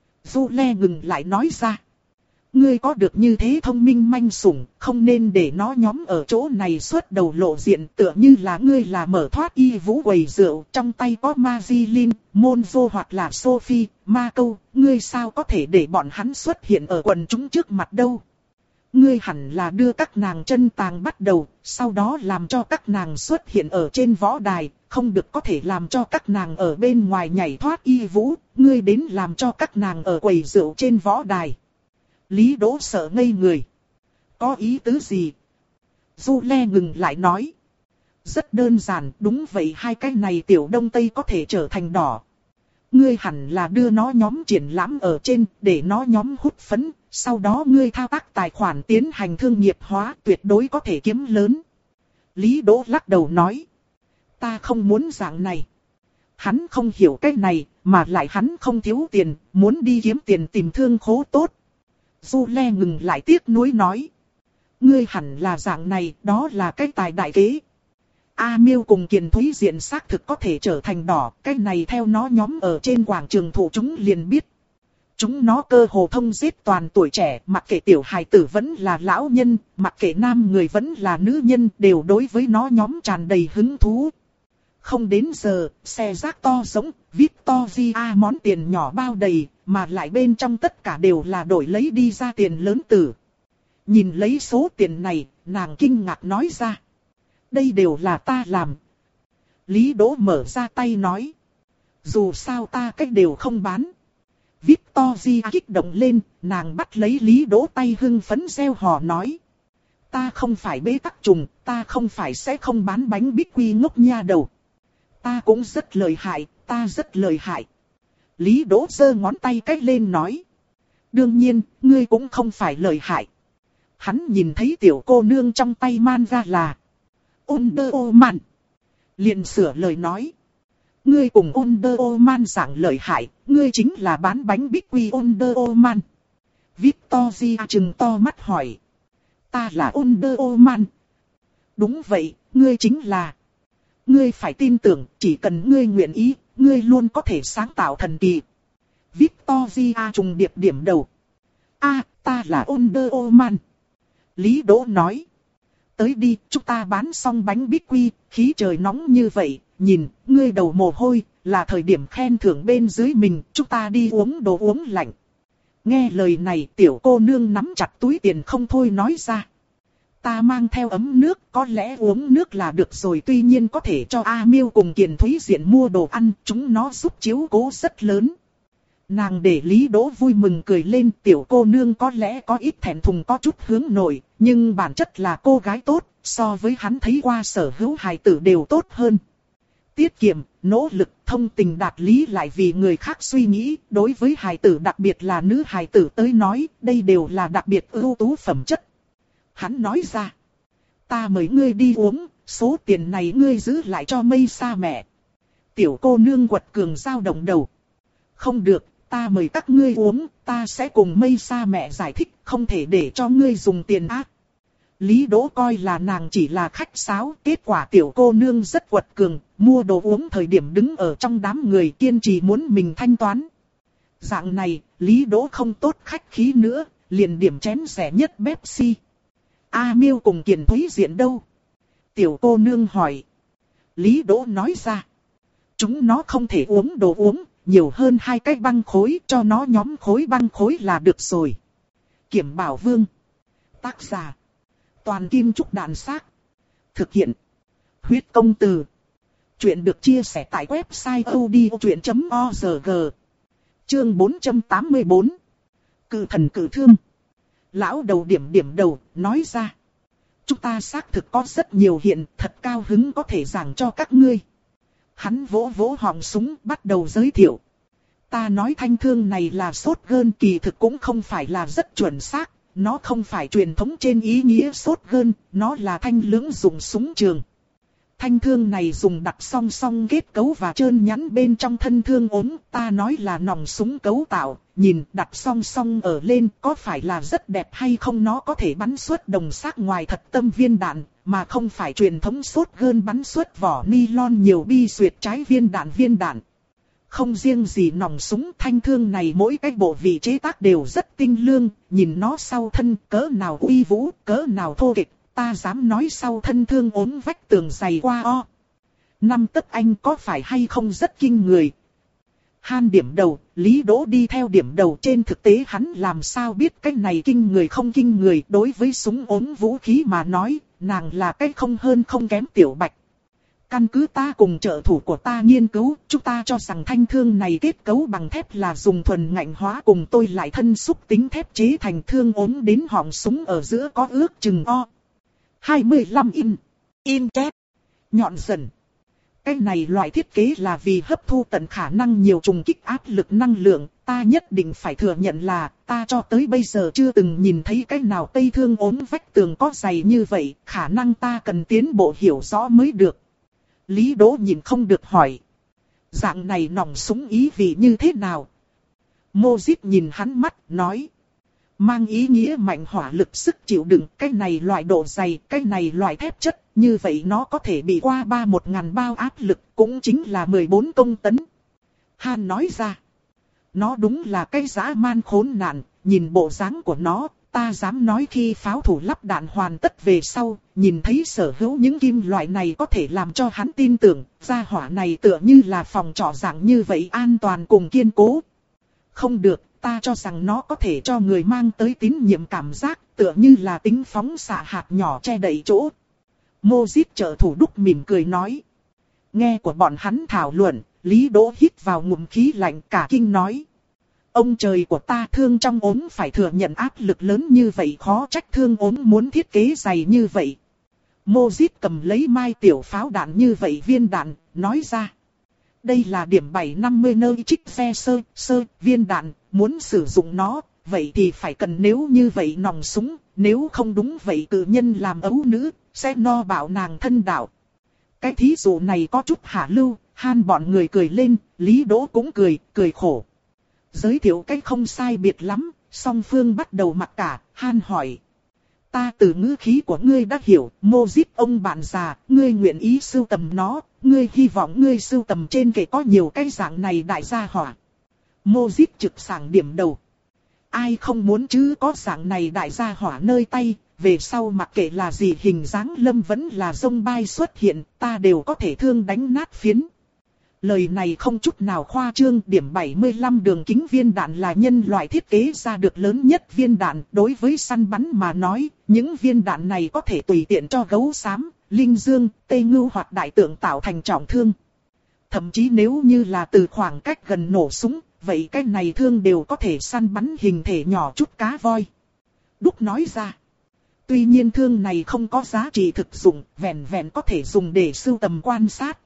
Speaker 1: Du Le ngừng lại nói ra. Ngươi có được như thế thông minh manh sủng, không nên để nó nhóm ở chỗ này xuất đầu lộ diện, tựa như là ngươi là mở thoát y vũ quầy rượu, trong tay có Magilin, Monzo hoặc là Sophie, Ma Câu, ngươi sao có thể để bọn hắn xuất hiện ở quần chúng trước mặt đâu. Ngươi hẳn là đưa các nàng chân tàng bắt đầu, sau đó làm cho các nàng xuất hiện ở trên võ đài, không được có thể làm cho các nàng ở bên ngoài nhảy thoát y vũ, ngươi đến làm cho các nàng ở quầy rượu trên võ đài. Lý Đỗ sợ ngây người. Có ý tứ gì? Du Le ngừng lại nói. Rất đơn giản, đúng vậy, hai cái này tiểu đông tây có thể trở thành đỏ. Ngươi hẳn là đưa nó nhóm triển lãm ở trên, để nó nhóm hút phấn, sau đó ngươi thao tác tài khoản tiến hành thương nghiệp hóa, tuyệt đối có thể kiếm lớn. Lý Đỗ lắc đầu nói. Ta không muốn dạng này. Hắn không hiểu cái này, mà lại hắn không thiếu tiền, muốn đi kiếm tiền tìm thương khố tốt. Du Le ngừng lại tiếc nuối nói. Ngươi hẳn là dạng này, đó là cái tài đại kế. A Miêu cùng Kiền Thúy Diện xác thực có thể trở thành đỏ, cái này theo nó nhóm ở trên quảng trường thủ chúng liền biết. Chúng nó cơ hồ thông giết toàn tuổi trẻ, mặc kệ tiểu hài tử vẫn là lão nhân, mặc kệ nam người vẫn là nữ nhân, đều đối với nó nhóm tràn đầy hứng thú. Không đến giờ, xe rác to giống, Victoria món tiền nhỏ bao đầy, mà lại bên trong tất cả đều là đổi lấy đi ra tiền lớn tử. Nhìn lấy số tiền này, nàng kinh ngạc nói ra. Đây đều là ta làm. Lý Đỗ mở ra tay nói. Dù sao ta cách đều không bán. Victoria kích động lên, nàng bắt lấy Lý Đỗ tay hưng phấn reo hò nói. Ta không phải bế tắc trùng, ta không phải sẽ không bán bánh bích quy ngốc nha đầu. Ta cũng rất lợi hại, ta rất lợi hại. Lý Đỗ giơ ngón tay cách lên nói. Đương nhiên, ngươi cũng không phải lợi hại. Hắn nhìn thấy tiểu cô nương trong tay man ra là Wonder Woman. Liền sửa lời nói. Ngươi cùng Wonder Woman dạng lợi hại, ngươi chính là bán bánh bích quy Wonder Woman. Victoria trừng to mắt hỏi. Ta là Wonder Woman. Đúng vậy, ngươi chính là. Ngươi phải tin tưởng, chỉ cần ngươi nguyện ý, ngươi luôn có thể sáng tạo thần kỳ. Victoria trùng điệp điểm đầu. A, ta là Wonder Woman. Lý Đỗ nói. Tới đi, chúng ta bán xong bánh bích quy, khí trời nóng như vậy, nhìn, ngươi đầu mồ hôi, là thời điểm khen thưởng bên dưới mình, chúng ta đi uống đồ uống lạnh. Nghe lời này, tiểu cô nương nắm chặt túi tiền không thôi nói ra. Ta mang theo ấm nước, có lẽ uống nước là được rồi, tuy nhiên có thể cho A Miêu cùng Kiền Thúy Diện mua đồ ăn, chúng nó giúp chiếu cố rất lớn. Nàng để Lý Đỗ vui mừng cười lên, tiểu cô nương có lẽ có ít thẹn thùng có chút hướng nội, nhưng bản chất là cô gái tốt, so với hắn thấy qua sở hữu hài tử đều tốt hơn. Tiết kiệm, nỗ lực, thông tình đạt lý lại vì người khác suy nghĩ, đối với hài tử đặc biệt là nữ hài tử tới nói, đây đều là đặc biệt ưu tú phẩm chất. Hắn nói ra, ta mời ngươi đi uống, số tiền này ngươi giữ lại cho Mây Sa mẹ. Tiểu cô nương quật cường dao động đầu. Không được, ta mời các ngươi uống, ta sẽ cùng Mây Sa mẹ giải thích, không thể để cho ngươi dùng tiền ác. Lý Đỗ coi là nàng chỉ là khách sáo, kết quả tiểu cô nương rất quật cường, mua đồ uống thời điểm đứng ở trong đám người kiên trì muốn mình thanh toán. Dạng này, Lý Đỗ không tốt khách khí nữa, liền điểm chén rẻ nhất Pepsi. A Miêu cùng Kiền Thúy Diện đâu? Tiểu cô nương hỏi. Lý Đỗ nói ra. Chúng nó không thể uống đồ uống, nhiều hơn hai cái băng khối, cho nó nhóm khối băng khối là được rồi. Kiểm Bảo Vương. Tác giả. Toàn Kim Trúc Đàn Xác. Thực hiện. Huyết Công Từ. Chuyện được chia sẻ tại website odchuyện chấm org. Chương bốn trăm tám mươi bốn. Cự thần cự thương. Lão đầu điểm điểm đầu, nói ra. Chúng ta xác thực có rất nhiều hiện, thật cao hứng có thể giảng cho các ngươi. Hắn vỗ vỗ họng súng, bắt đầu giới thiệu. Ta nói thanh thương này là sốt gơn, kỳ thực cũng không phải là rất chuẩn xác. Nó không phải truyền thống trên ý nghĩa sốt gơn, nó là thanh lưỡng dùng súng trường. Thanh thương này dùng đặt song song kết cấu và trơn nhẵn bên trong thân thương ốm, ta nói là nòng súng cấu tạo, nhìn đặt song song ở lên có phải là rất đẹp hay không, nó có thể bắn xuất đồng xác ngoài thật tâm viên đạn, mà không phải truyền thống sốt gơn bắn xuất vỏ nylon nhiều bi xuyệt trái viên đạn viên đạn. Không riêng gì nòng súng, thanh thương này mỗi cái bộ vị chế tác đều rất tinh lương, nhìn nó sau thân cỡ nào uy vũ, cỡ nào thô kệch. Ta dám nói sau thân thương ốm vách tường dày qua o. Năm tấc anh có phải hay không rất kinh người. Han điểm đầu, Lý Đỗ đi theo điểm đầu, trên thực tế hắn làm sao biết cái này kinh người không kinh người, đối với súng ốm vũ khí mà nói, nàng là cái không hơn không kém tiểu bạch. Căn cứ ta cùng trợ thủ của ta nghiên cứu, chúng ta cho rằng thanh thương này kết cấu bằng thép là dùng thuần ngạnh hóa cùng tôi lại thân xúc tính thép chế thành, thương ốm đến họng súng ở giữa có ước chừng o. hai mươi lăm in, in chép, nhọn dần. Cái này loại thiết kế là vì hấp thu tận khả năng nhiều trùng kích áp lực năng lượng, ta nhất định phải thừa nhận là ta cho tới bây giờ chưa từng nhìn thấy cái nào tây thương ốm vách tường có dày như vậy, khả năng ta cần tiến bộ hiểu rõ mới được. Lý Đỗ nhìn không được hỏi. Dạng này nòng súng ý vị như thế nào? Mô Díp nhìn hắn mắt, nói. Mang ý nghĩa mạnh hỏa lực sức chịu đựng, cái này loại độ dày, cái này loại thép chất, như vậy nó có thể bị qua ba một ngàn bao áp lực, cũng chính là mười bốn công tấn. Han nói ra. Nó đúng là cái dã man khốn nạn, nhìn bộ dáng của nó, ta dám nói khi pháo thủ lắp đạn hoàn tất về sau, nhìn thấy sở hữu những kim loại này có thể làm cho hắn tin tưởng, gia hỏa này tựa như là phòng trọ dạng như vậy an toàn cùng kiên cố. Không được, ta cho rằng nó có thể cho người mang tới tín nhiệm cảm giác, tựa như là tính phóng xạ hạt nhỏ che đậy chỗ. Mô Díp trợ thủ đúc mỉm cười nói. Nghe của bọn hắn thảo luận, Lý Đỗ hít vào ngụm khí lạnh, cả kinh nói. Ông trời của ta, thương trong ốm phải thừa nhận áp lực lớn như vậy, khó trách thương ốm muốn thiết kế dày như vậy. Mô Díp cầm lấy mai tiểu pháo đạn như vậy viên đạn, nói ra. Đây là điểm bảy năm mươi nơi trích xe sơ, sơ, viên đạn, muốn sử dụng nó, vậy thì phải cần nếu như vậy nòng súng, nếu không đúng vậy cự nhân làm ấu nữ, sẽ no bạo nàng thân đạo. Cái thí dụ này có chút hạ lưu, Han bọn người cười lên, Lý Đỗ cũng cười, cười khổ. Giới thiệu cách không sai biệt lắm, song phương bắt đầu mặc cả, Han hỏi. Ta từ ngữ khí của ngươi đã hiểu, Mô Díp ông bạn già, ngươi nguyện ý sưu tầm nó, ngươi hy vọng ngươi sưu tầm trên kệ có nhiều cái dạng này đại gia hỏa. Mô Díp trực sảng điểm đầu. Ai không muốn chứ, có dạng này đại gia hỏa nơi tay, về sau mặc kệ là gì hình dáng lâm vẫn là rông bay xuất hiện, ta đều có thể thương đánh nát phiến. Lời này không chút nào khoa trương, điểm bảy mươi lăm đường kính viên đạn là nhân loại thiết kế ra được lớn nhất viên đạn, đối với săn bắn mà nói, những viên đạn này có thể tùy tiện cho gấu xám, linh dương, tê ngưu hoặc đại tượng tạo thành trọng thương. Thậm chí nếu như là từ khoảng cách gần nổ súng, vậy cái này thương đều có thể săn bắn hình thể nhỏ chút cá voi. Đúc nói ra. Tuy nhiên thương này không có giá trị thực dụng, vẹn vẹn có thể dùng để sưu tầm quan sát.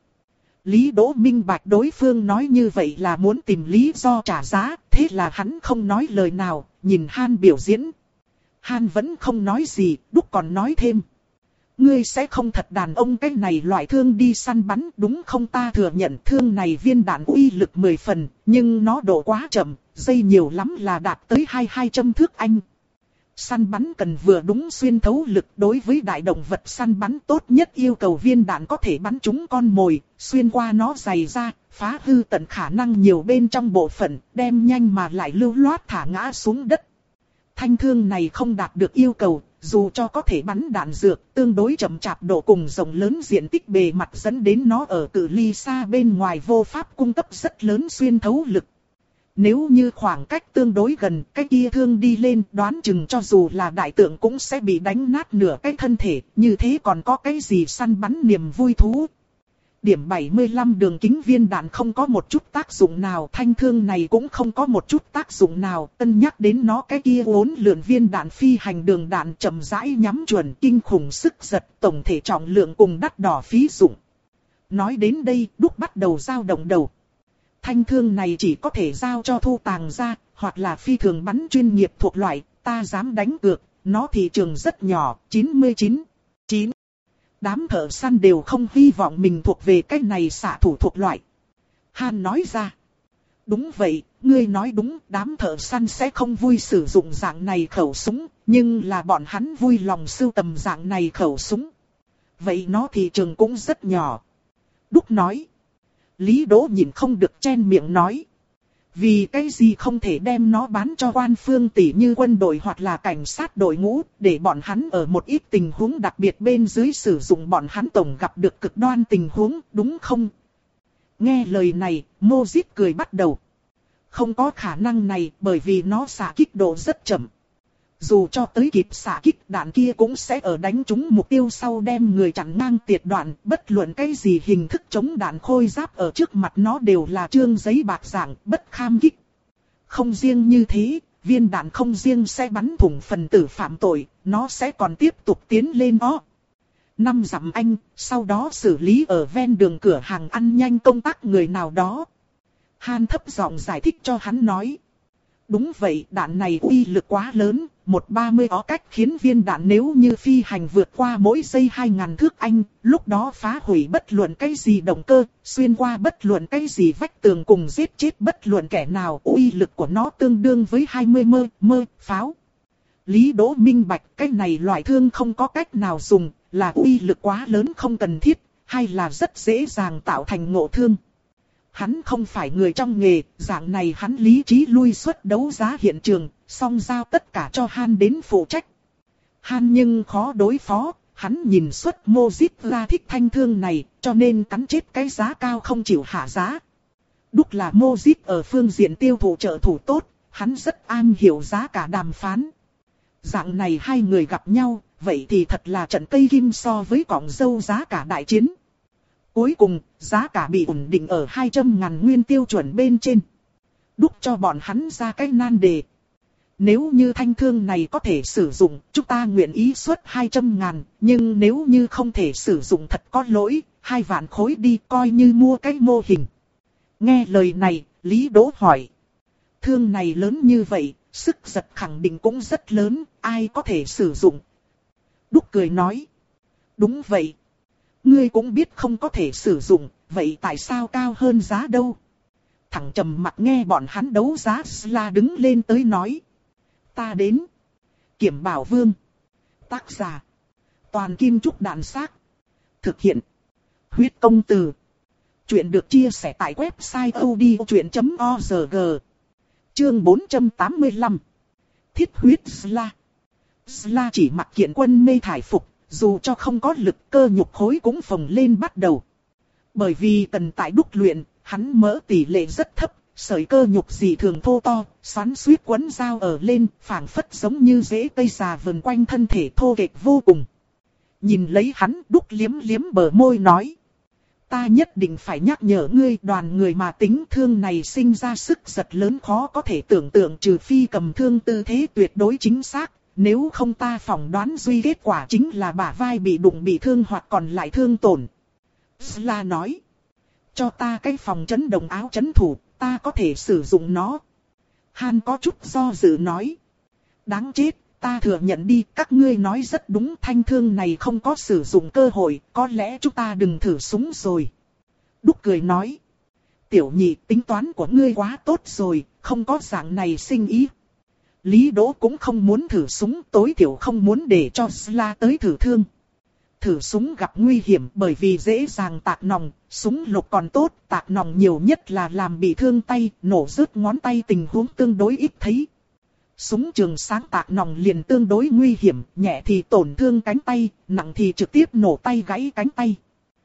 Speaker 1: Lý Đỗ minh bạch đối phương nói như vậy là muốn tìm lý do trả giá, thế là hắn không nói lời nào, nhìn Han biểu diễn. Han vẫn không nói gì, Đúc còn nói thêm. Ngươi sẽ không thật đàn ông cái này loại thương đi săn bắn, đúng không? Ta thừa nhận thương này viên đạn uy lực mười phần, nhưng nó độ quá chậm, dây nhiều lắm là đạt tới hai hai trăm thước anh. Săn bắn cần vừa đúng xuyên thấu lực, đối với đại động vật săn bắn tốt nhất yêu cầu viên đạn có thể bắn trúng con mồi, xuyên qua nó dày ra, phá hư tận khả năng nhiều bên trong bộ phận, đem nhanh mà lại lưu loát thả ngã xuống đất. Thanh thương này không đạt được yêu cầu, dù cho có thể bắn đạn dược, tương đối chậm chạp độ cùng rộng lớn diện tích bề mặt dẫn đến nó ở cự ly xa bên ngoài vô pháp cung cấp rất lớn xuyên thấu lực. Nếu như khoảng cách tương đối gần, cái kia thương đi lên đoán chừng cho dù là đại tượng cũng sẽ bị đánh nát nửa cái thân thể, như thế còn có cái gì săn bắn niềm vui thú. Điểm bảy mươi lăm đường kính viên đạn không có một chút tác dụng nào, thanh thương này cũng không có một chút tác dụng nào, cân nhắc đến nó cái kia uốn lượn viên đạn phi hành đường đạn chậm rãi nhắm chuẩn, kinh khủng sức giật, tổng thể trọng lượng cùng đắt đỏ phí dụng. Nói đến đây, Đúc bắt đầu dao động đầu. Thanh thương này chỉ có thể giao cho thu tàng gia, hoặc là phi thường bắn chuyên nghiệp thuộc loại, ta dám đánh cược, nó thị trường rất nhỏ, chín mươi chín. chín. Đám thợ săn đều không hy vọng mình thuộc về cái này xạ thủ thuộc loại. Han nói ra. Đúng vậy, ngươi nói đúng, đám thợ săn sẽ không vui sử dụng dạng này khẩu súng, nhưng là bọn hắn vui lòng sưu tầm dạng này khẩu súng. Vậy nó thị trường cũng rất nhỏ. Đúc nói. Lý Đỗ nhìn không được chen miệng nói. Vì cái gì không thể đem nó bán cho quan phương tỷ như quân đội hoặc là cảnh sát đội ngũ, để bọn hắn ở một ít tình huống đặc biệt bên dưới sử dụng bọn hắn tổng gặp được cực đoan tình huống, đúng không? Nghe lời này, Mojip cười bắt đầu. Không có khả năng này bởi vì nó xạ kích độ rất chậm. Dù cho tới kịp xạ kích đạn kia cũng sẽ ở đánh trúng mục tiêu sau đem người chặn ngang tiệt đoạn, bất luận cái gì hình thức chống đạn khôi giáp ở trước mặt nó đều là trương giấy bạc dạng, bất kham kích. Không riêng như thế, viên đạn không riêng sẽ bắn thủng phần tử phạm tội, nó sẽ còn tiếp tục tiến lên nó. Năm dặm anh, sau đó xử lý ở ven đường cửa hàng ăn nhanh công tác người nào đó. Han thấp giọng giải thích cho hắn nói. Đúng vậy, đạn này uy lực quá lớn, một trăm ba mươi ó cách khiến viên đạn nếu như phi hành vượt qua mỗi giây hai nghìn thước anh, lúc đó phá hủy bất luận cái gì động cơ, xuyên qua bất luận cái gì vách tường cùng giết chết bất luận kẻ nào, uy lực của nó tương đương với hai mươi mơ, mơ, pháo. Lý Đỗ minh bạch, cái này loại thương không có cách nào dùng, là uy lực quá lớn không cần thiết, hay là rất dễ dàng tạo thành ngộ thương. Hắn không phải người trong nghề, dạng này hắn lý trí lui xuất đấu giá hiện trường, song giao tất cả cho Han đến phụ trách. Han nhưng khó đối phó, hắn nhìn xuất Mojip ra thích thanh thương này, cho nên cắn chết cái giá cao không chịu hạ giá. Đúc là Mojip ở phương diện tiêu thụ trợ thủ tốt, hắn rất am hiểu giá cả đàm phán. Dạng này hai người gặp nhau, vậy thì thật là trận cây kim so với cọng dâu giá cả đại chiến. Cuối cùng, giá cả bị ổn định ở hai trăm ngàn nguyên tiêu chuẩn bên trên. Đúc cho bọn hắn ra cái nan đề. Nếu như thanh thương này có thể sử dụng, chúng ta nguyện ý xuất hai trăm ngàn, nhưng nếu như không thể sử dụng thật có lỗi, hai vạn khối đi coi như mua cái mô hình. Nghe lời này, Lý Đỗ hỏi. Thương này lớn như vậy, sức giật khẳng định cũng rất lớn, ai có thể sử dụng? Đúc cười nói. Đúng vậy. Ngươi cũng biết không có thể sử dụng, vậy tại sao cao hơn giá đâu? Thằng trầm mặt nghe bọn hắn đấu giá Sla đứng lên tới nói. Ta đến. Kiểm Bảo Vương. Tác giả. Toàn Kim Trúc Đạn Xác. Thực hiện. Huyết Công Từ. Chuyện được chia sẻ tại website odchuyện chấm org. Chương bốn trăm tám mươi lăm. Thiết huyết Sla. Sla chỉ mặc kiện quân mê thải phục. Dù cho không có lực cơ nhục khối cũng phồng lên bắt đầu. Bởi vì cần tại đúc luyện, hắn mỡ tỷ lệ rất thấp, sợi cơ nhục dị thường thô to, xoắn suýt quấn dao ở lên, phảng phất giống như rễ cây già vần quanh thân thể thô kệch vô cùng. Nhìn lấy hắn đúc liếm liếm bờ môi nói. Ta nhất định phải nhắc nhở ngươi đoàn người mà tính thương này sinh ra sức giật lớn khó có thể tưởng tượng trừ phi cầm thương tư thế tuyệt đối chính xác. Nếu không ta phỏng đoán duy kết quả chính là bả vai bị đụng bị thương hoặc còn lại thương tổn. Sla nói. Cho ta cái phòng chấn động áo chấn thủ, ta có thể sử dụng nó. Han có chút do dự nói. Đáng chết, ta thừa nhận đi, các ngươi nói rất đúng, thanh thương này không có sử dụng cơ hội, có lẽ chúng ta đừng thử súng rồi. Đúc cười nói. Tiểu nhị, tính toán của ngươi quá tốt rồi, không có dạng này sinh ý. Lý Đỗ cũng không muốn thử súng, tối thiểu không muốn để cho Sla tới thử thương. Thử súng gặp nguy hiểm bởi vì dễ dàng tạc nòng, súng lục còn tốt, tạc nòng nhiều nhất là làm bị thương tay, nổ rớt ngón tay tình huống tương đối ít thấy. Súng trường sáng tạc nòng liền tương đối nguy hiểm, nhẹ thì tổn thương cánh tay, nặng thì trực tiếp nổ tay gãy cánh tay.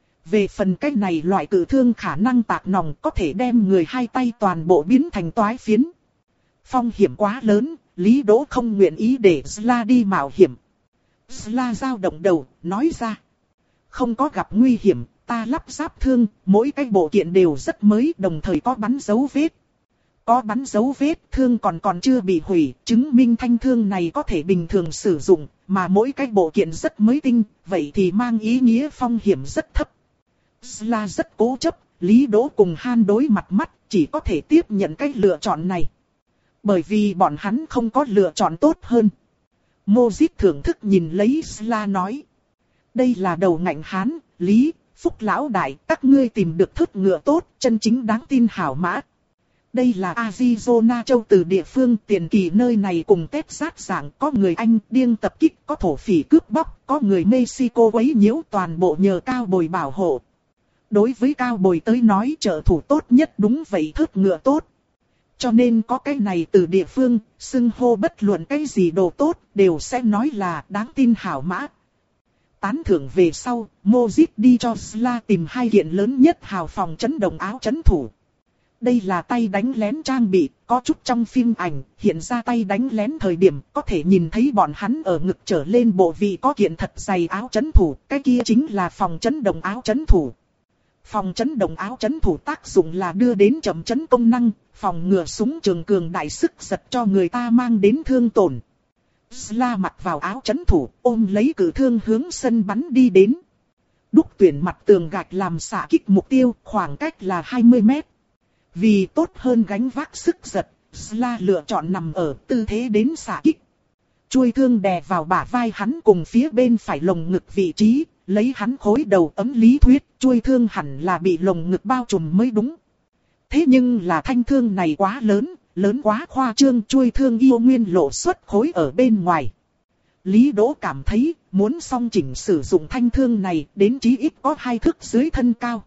Speaker 1: Về phần cái này loại cử thương khả năng tạc nòng có thể đem người hai tay toàn bộ biến thành toái phiến. Phong hiểm quá lớn, Lý Đỗ không nguyện ý để Sla đi mạo hiểm. Sla dao động đầu, nói ra. Không có gặp nguy hiểm, ta lắp ráp thương, mỗi cái bộ kiện đều rất mới, đồng thời có bắn dấu vết. Có bắn dấu vết, thương còn còn chưa bị hủy, chứng minh thanh thương này có thể bình thường sử dụng, mà mỗi cái bộ kiện rất mới tinh, vậy thì mang ý nghĩa phong hiểm rất thấp. Sla rất cố chấp, Lý Đỗ cùng Han đối mặt mắt, chỉ có thể tiếp nhận cái lựa chọn này. Bởi vì bọn hắn không có lựa chọn tốt hơn. Mojip thưởng thức nhìn lấy Sla nói. Đây là đầu ngạnh Hán, Lý, Phúc lão đại, các ngươi tìm được thớt ngựa tốt, chân chính đáng tin hảo mã. Đây là Arizona châu từ địa phương tiền kỳ nơi này cùng Texas dạng, có người Anh điên tập kích, có thổ phỉ cướp bóc, có người Mexico quấy nhiễu, toàn bộ nhờ cao bồi bảo hộ. Đối với cao bồi tới nói trợ thủ tốt nhất đúng vậy thớt ngựa tốt. Cho nên có cái này từ địa phương, xưng hô bất luận cái gì đồ tốt, đều sẽ nói là đáng tin hảo mã. Tán thưởng về sau, Mojip đi cho Sla tìm hai kiện lớn nhất hào phòng chấn động áo chấn thủ. Đây là tay đánh lén trang bị, có chút trong phim ảnh, hiện ra tay đánh lén thời điểm, có thể nhìn thấy bọn hắn ở ngực trở lên bộ vị có kiện thật dày áo chấn thủ, cái kia chính là phòng chấn động áo chấn thủ. Phòng chấn động áo chấn thủ tác dụng là đưa đến chậm chấn công năng, phòng ngừa súng trường cường đại sức giật cho người ta mang đến thương tổn. Sla mặc vào áo chấn thủ, ôm lấy cử thương hướng sân bắn đi đến. Đúc tuyển mặt tường gạch làm xạ kích mục tiêu, khoảng cách là hai mươi mét. Vì tốt hơn gánh vác sức giật, Sla lựa chọn nằm ở tư thế đến xạ kích. Chuôi thương đè vào bả vai hắn cùng phía bên phải lồng ngực vị trí, lấy hắn khối đầu ấm lý thuyết, chuôi thương hẳn là bị lồng ngực bao trùm mới đúng. Thế nhưng là thanh thương này quá lớn, lớn quá khoa trương, chuôi thương yêu nguyên lộ xuất khối ở bên ngoài. Lý Đỗ cảm thấy, muốn song chỉnh sử dụng thanh thương này, đến chí ít có hai thước dưới thân cao.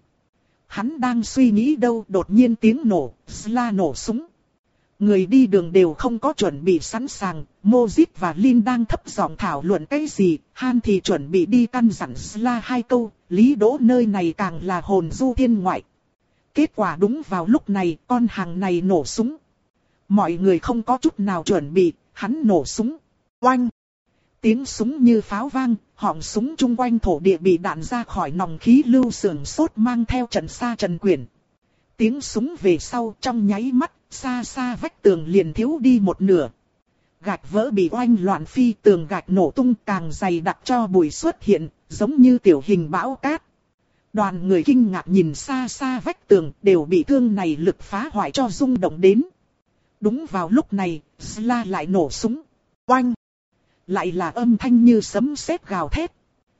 Speaker 1: Hắn đang suy nghĩ đâu, đột nhiên tiếng nổ, Sla nổ súng. Người đi đường đều không có chuẩn bị sẵn sàng, Mojip và Lin đang thấp giọng thảo luận cái gì, Han thì chuẩn bị đi căn dặn Sla hai câu, Lý Đỗ nơi này càng là hồn du thiên ngoại. Kết quả đúng vào lúc này, con hàng này nổ súng. Mọi người không có chút nào chuẩn bị, hắn nổ súng. Oanh! Tiếng súng như pháo vang, họng súng chung quanh thổ địa bị đạn ra khỏi nòng khí lưu sườn sốt mang theo trận xa trần quyển. Tiếng súng về sau trong nháy mắt, xa xa vách tường liền thiếu đi một nửa. Gạch vỡ bị oanh loạn phi, tường gạch nổ tung càng dày đặc cho bụi xuất hiện, giống như tiểu hình bão cát. Đoàn người kinh ngạc nhìn xa xa vách tường, đều bị thương này lực phá hoại cho rung động đến. Đúng vào lúc này, Sla lại nổ súng. Oanh! Lại là âm thanh như sấm sét gào thét.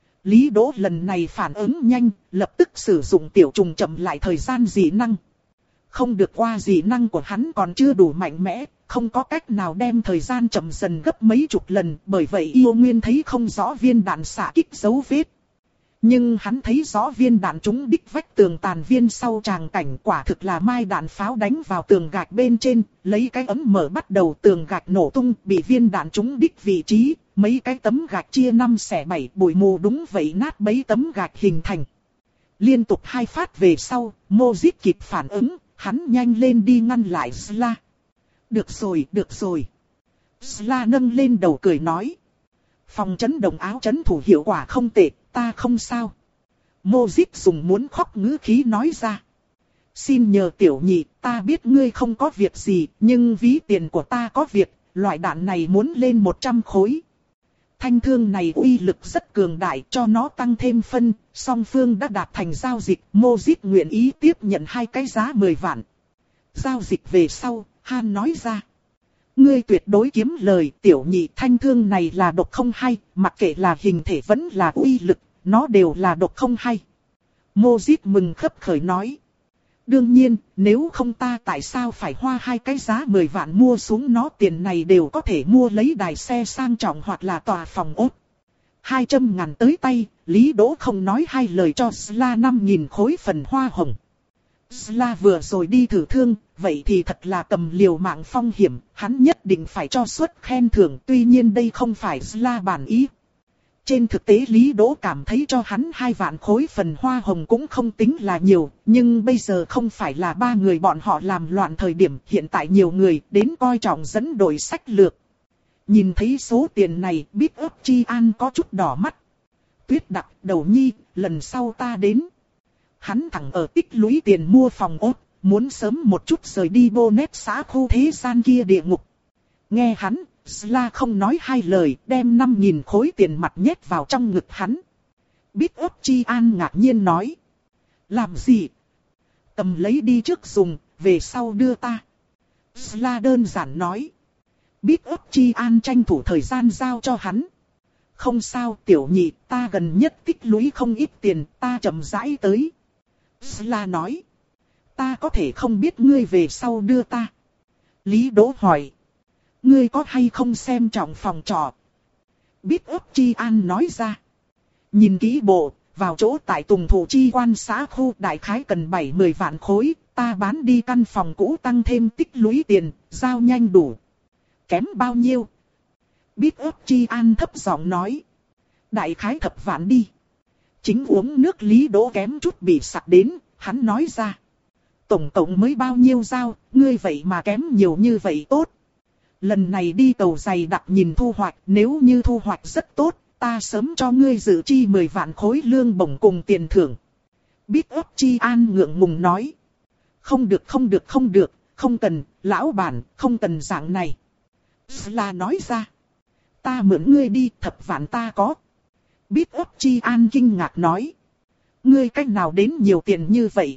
Speaker 1: Lý Đỗ lần này phản ứng nhanh, lập tức sử dụng tiểu trùng chậm lại thời gian dị năng. Không được qua dị năng của hắn còn chưa đủ mạnh mẽ, không có cách nào đem thời gian chậm dần gấp mấy chục lần, bởi vậy yêu nguyên thấy không rõ viên đạn xạ kích dấu vết. Nhưng hắn thấy rõ viên đạn trúng đích vách tường tàn viên sau tràng cảnh, quả thực là mai đạn pháo đánh vào tường gạch bên trên, lấy cái ấm mở bắt đầu tường gạch nổ tung, bị viên đạn trúng đích vị trí, mấy cái tấm gạch chia năm xẻ bảy, bụi mù đúng vậy nát bấy tấm gạch hình thành. Liên tục hai phát về sau, Mojip kịp phản ứng, hắn nhanh lên đi ngăn lại Sla. Được rồi, được rồi. Sla nâng lên đầu cười nói. Phòng chấn động áo chấn thủ hiệu quả không tệ, ta không sao. Mojip dùng muốn khóc ngữ khí nói ra. Xin nhờ tiểu nhị, ta biết ngươi không có việc gì, nhưng ví tiền của ta có việc, loại đạn này muốn lên một trăm khối. Thanh thương này uy lực rất cường đại, cho nó tăng thêm phân, song phương đã đạt thành giao dịch, Mojip nguyện ý tiếp nhận hai cái giá mười vạn. Giao dịch về sau, Han nói ra. Ngươi tuyệt đối kiếm lời, tiểu nhị, thanh thương này là độc không hay, mặc kệ là hình thể vẫn là uy lực, nó đều là độc không hay. Mojip mừng khấp khởi nói. Đương nhiên, nếu không ta tại sao phải hoa hai cái giá mười vạn mua xuống nó, tiền này đều có thể mua lấy đài xe sang trọng hoặc là tòa phòng ốt. Hai trăm ngàn tới tay, Lý Đỗ không nói hai lời cho Sla năm nghìn khối phần hoa hồng. Sla vừa rồi đi thử thương, vậy thì thật là cầm liều mạng phong hiểm, hắn nhất định phải cho suất khen thưởng, tuy nhiên đây không phải Sla bản ý. Trên thực tế Lý Đỗ cảm thấy cho hắn hai vạn khối phần hoa hồng cũng không tính là nhiều, nhưng bây giờ không phải là ba người bọn họ làm loạn thời điểm, hiện tại nhiều người đến coi trọng dẫn đổi sách lược. Nhìn thấy số tiền này, biết ấp Chi An có chút đỏ mắt. Tuyết Đặc, Đầu Nhi, lần sau ta đến. Hắn thẳng ở tích lũy tiền mua phòng ốt, muốn sớm một chút rời đi Bonnet xã khu thế gian kia địa ngục. Nghe hắn, Sla không nói hai lời, đem năm nghìn khối tiền mặt nhét vào trong ngực hắn. Biết ấp Chi An ngạc nhiên nói. Làm gì? Cầm lấy đi trước dùng, về sau đưa ta. Sla đơn giản nói. Biết ấp Chi An tranh thủ thời gian giao cho hắn. Không sao tiểu nhị, ta gần nhất tích lũy không ít tiền, ta chậm rãi tới. Sla nói. Ta có thể không biết ngươi về sau đưa ta. Lý Đỗ hỏi. Ngươi có hay không xem trọng phòng trọ? Biết ấp Chi An nói ra. Nhìn kỹ bộ, vào chỗ tại Tùng Thủ Chi Quan xã khu đại khái cần bảy mươi vạn khối, ta bán đi căn phòng cũ tăng thêm tích lũy tiền, giao nhanh đủ. Kém bao nhiêu? Biết ấp Chi An thấp giọng nói. Đại khái thập vạn đi. Chính uống nước Lý Đỗ kém chút bị sặc đến, hắn nói ra. Tổng cộng mới bao nhiêu giao, ngươi vậy mà kém nhiều như vậy tốt. Lần này đi tàu giày đặc nhìn thu hoạch, nếu như thu hoạch rất tốt, ta sớm cho ngươi dự chi mười vạn khối lương bổng cùng tiền thưởng. Biết ấp Chi An ngượng ngùng nói. Không được không được không được, không cần, lão bản, không cần dạng này. Sla nói ra. Ta mượn ngươi đi, thập vạn ta có. Biết ấp Chi An kinh ngạc nói. Ngươi cách nào đến nhiều tiền như vậy?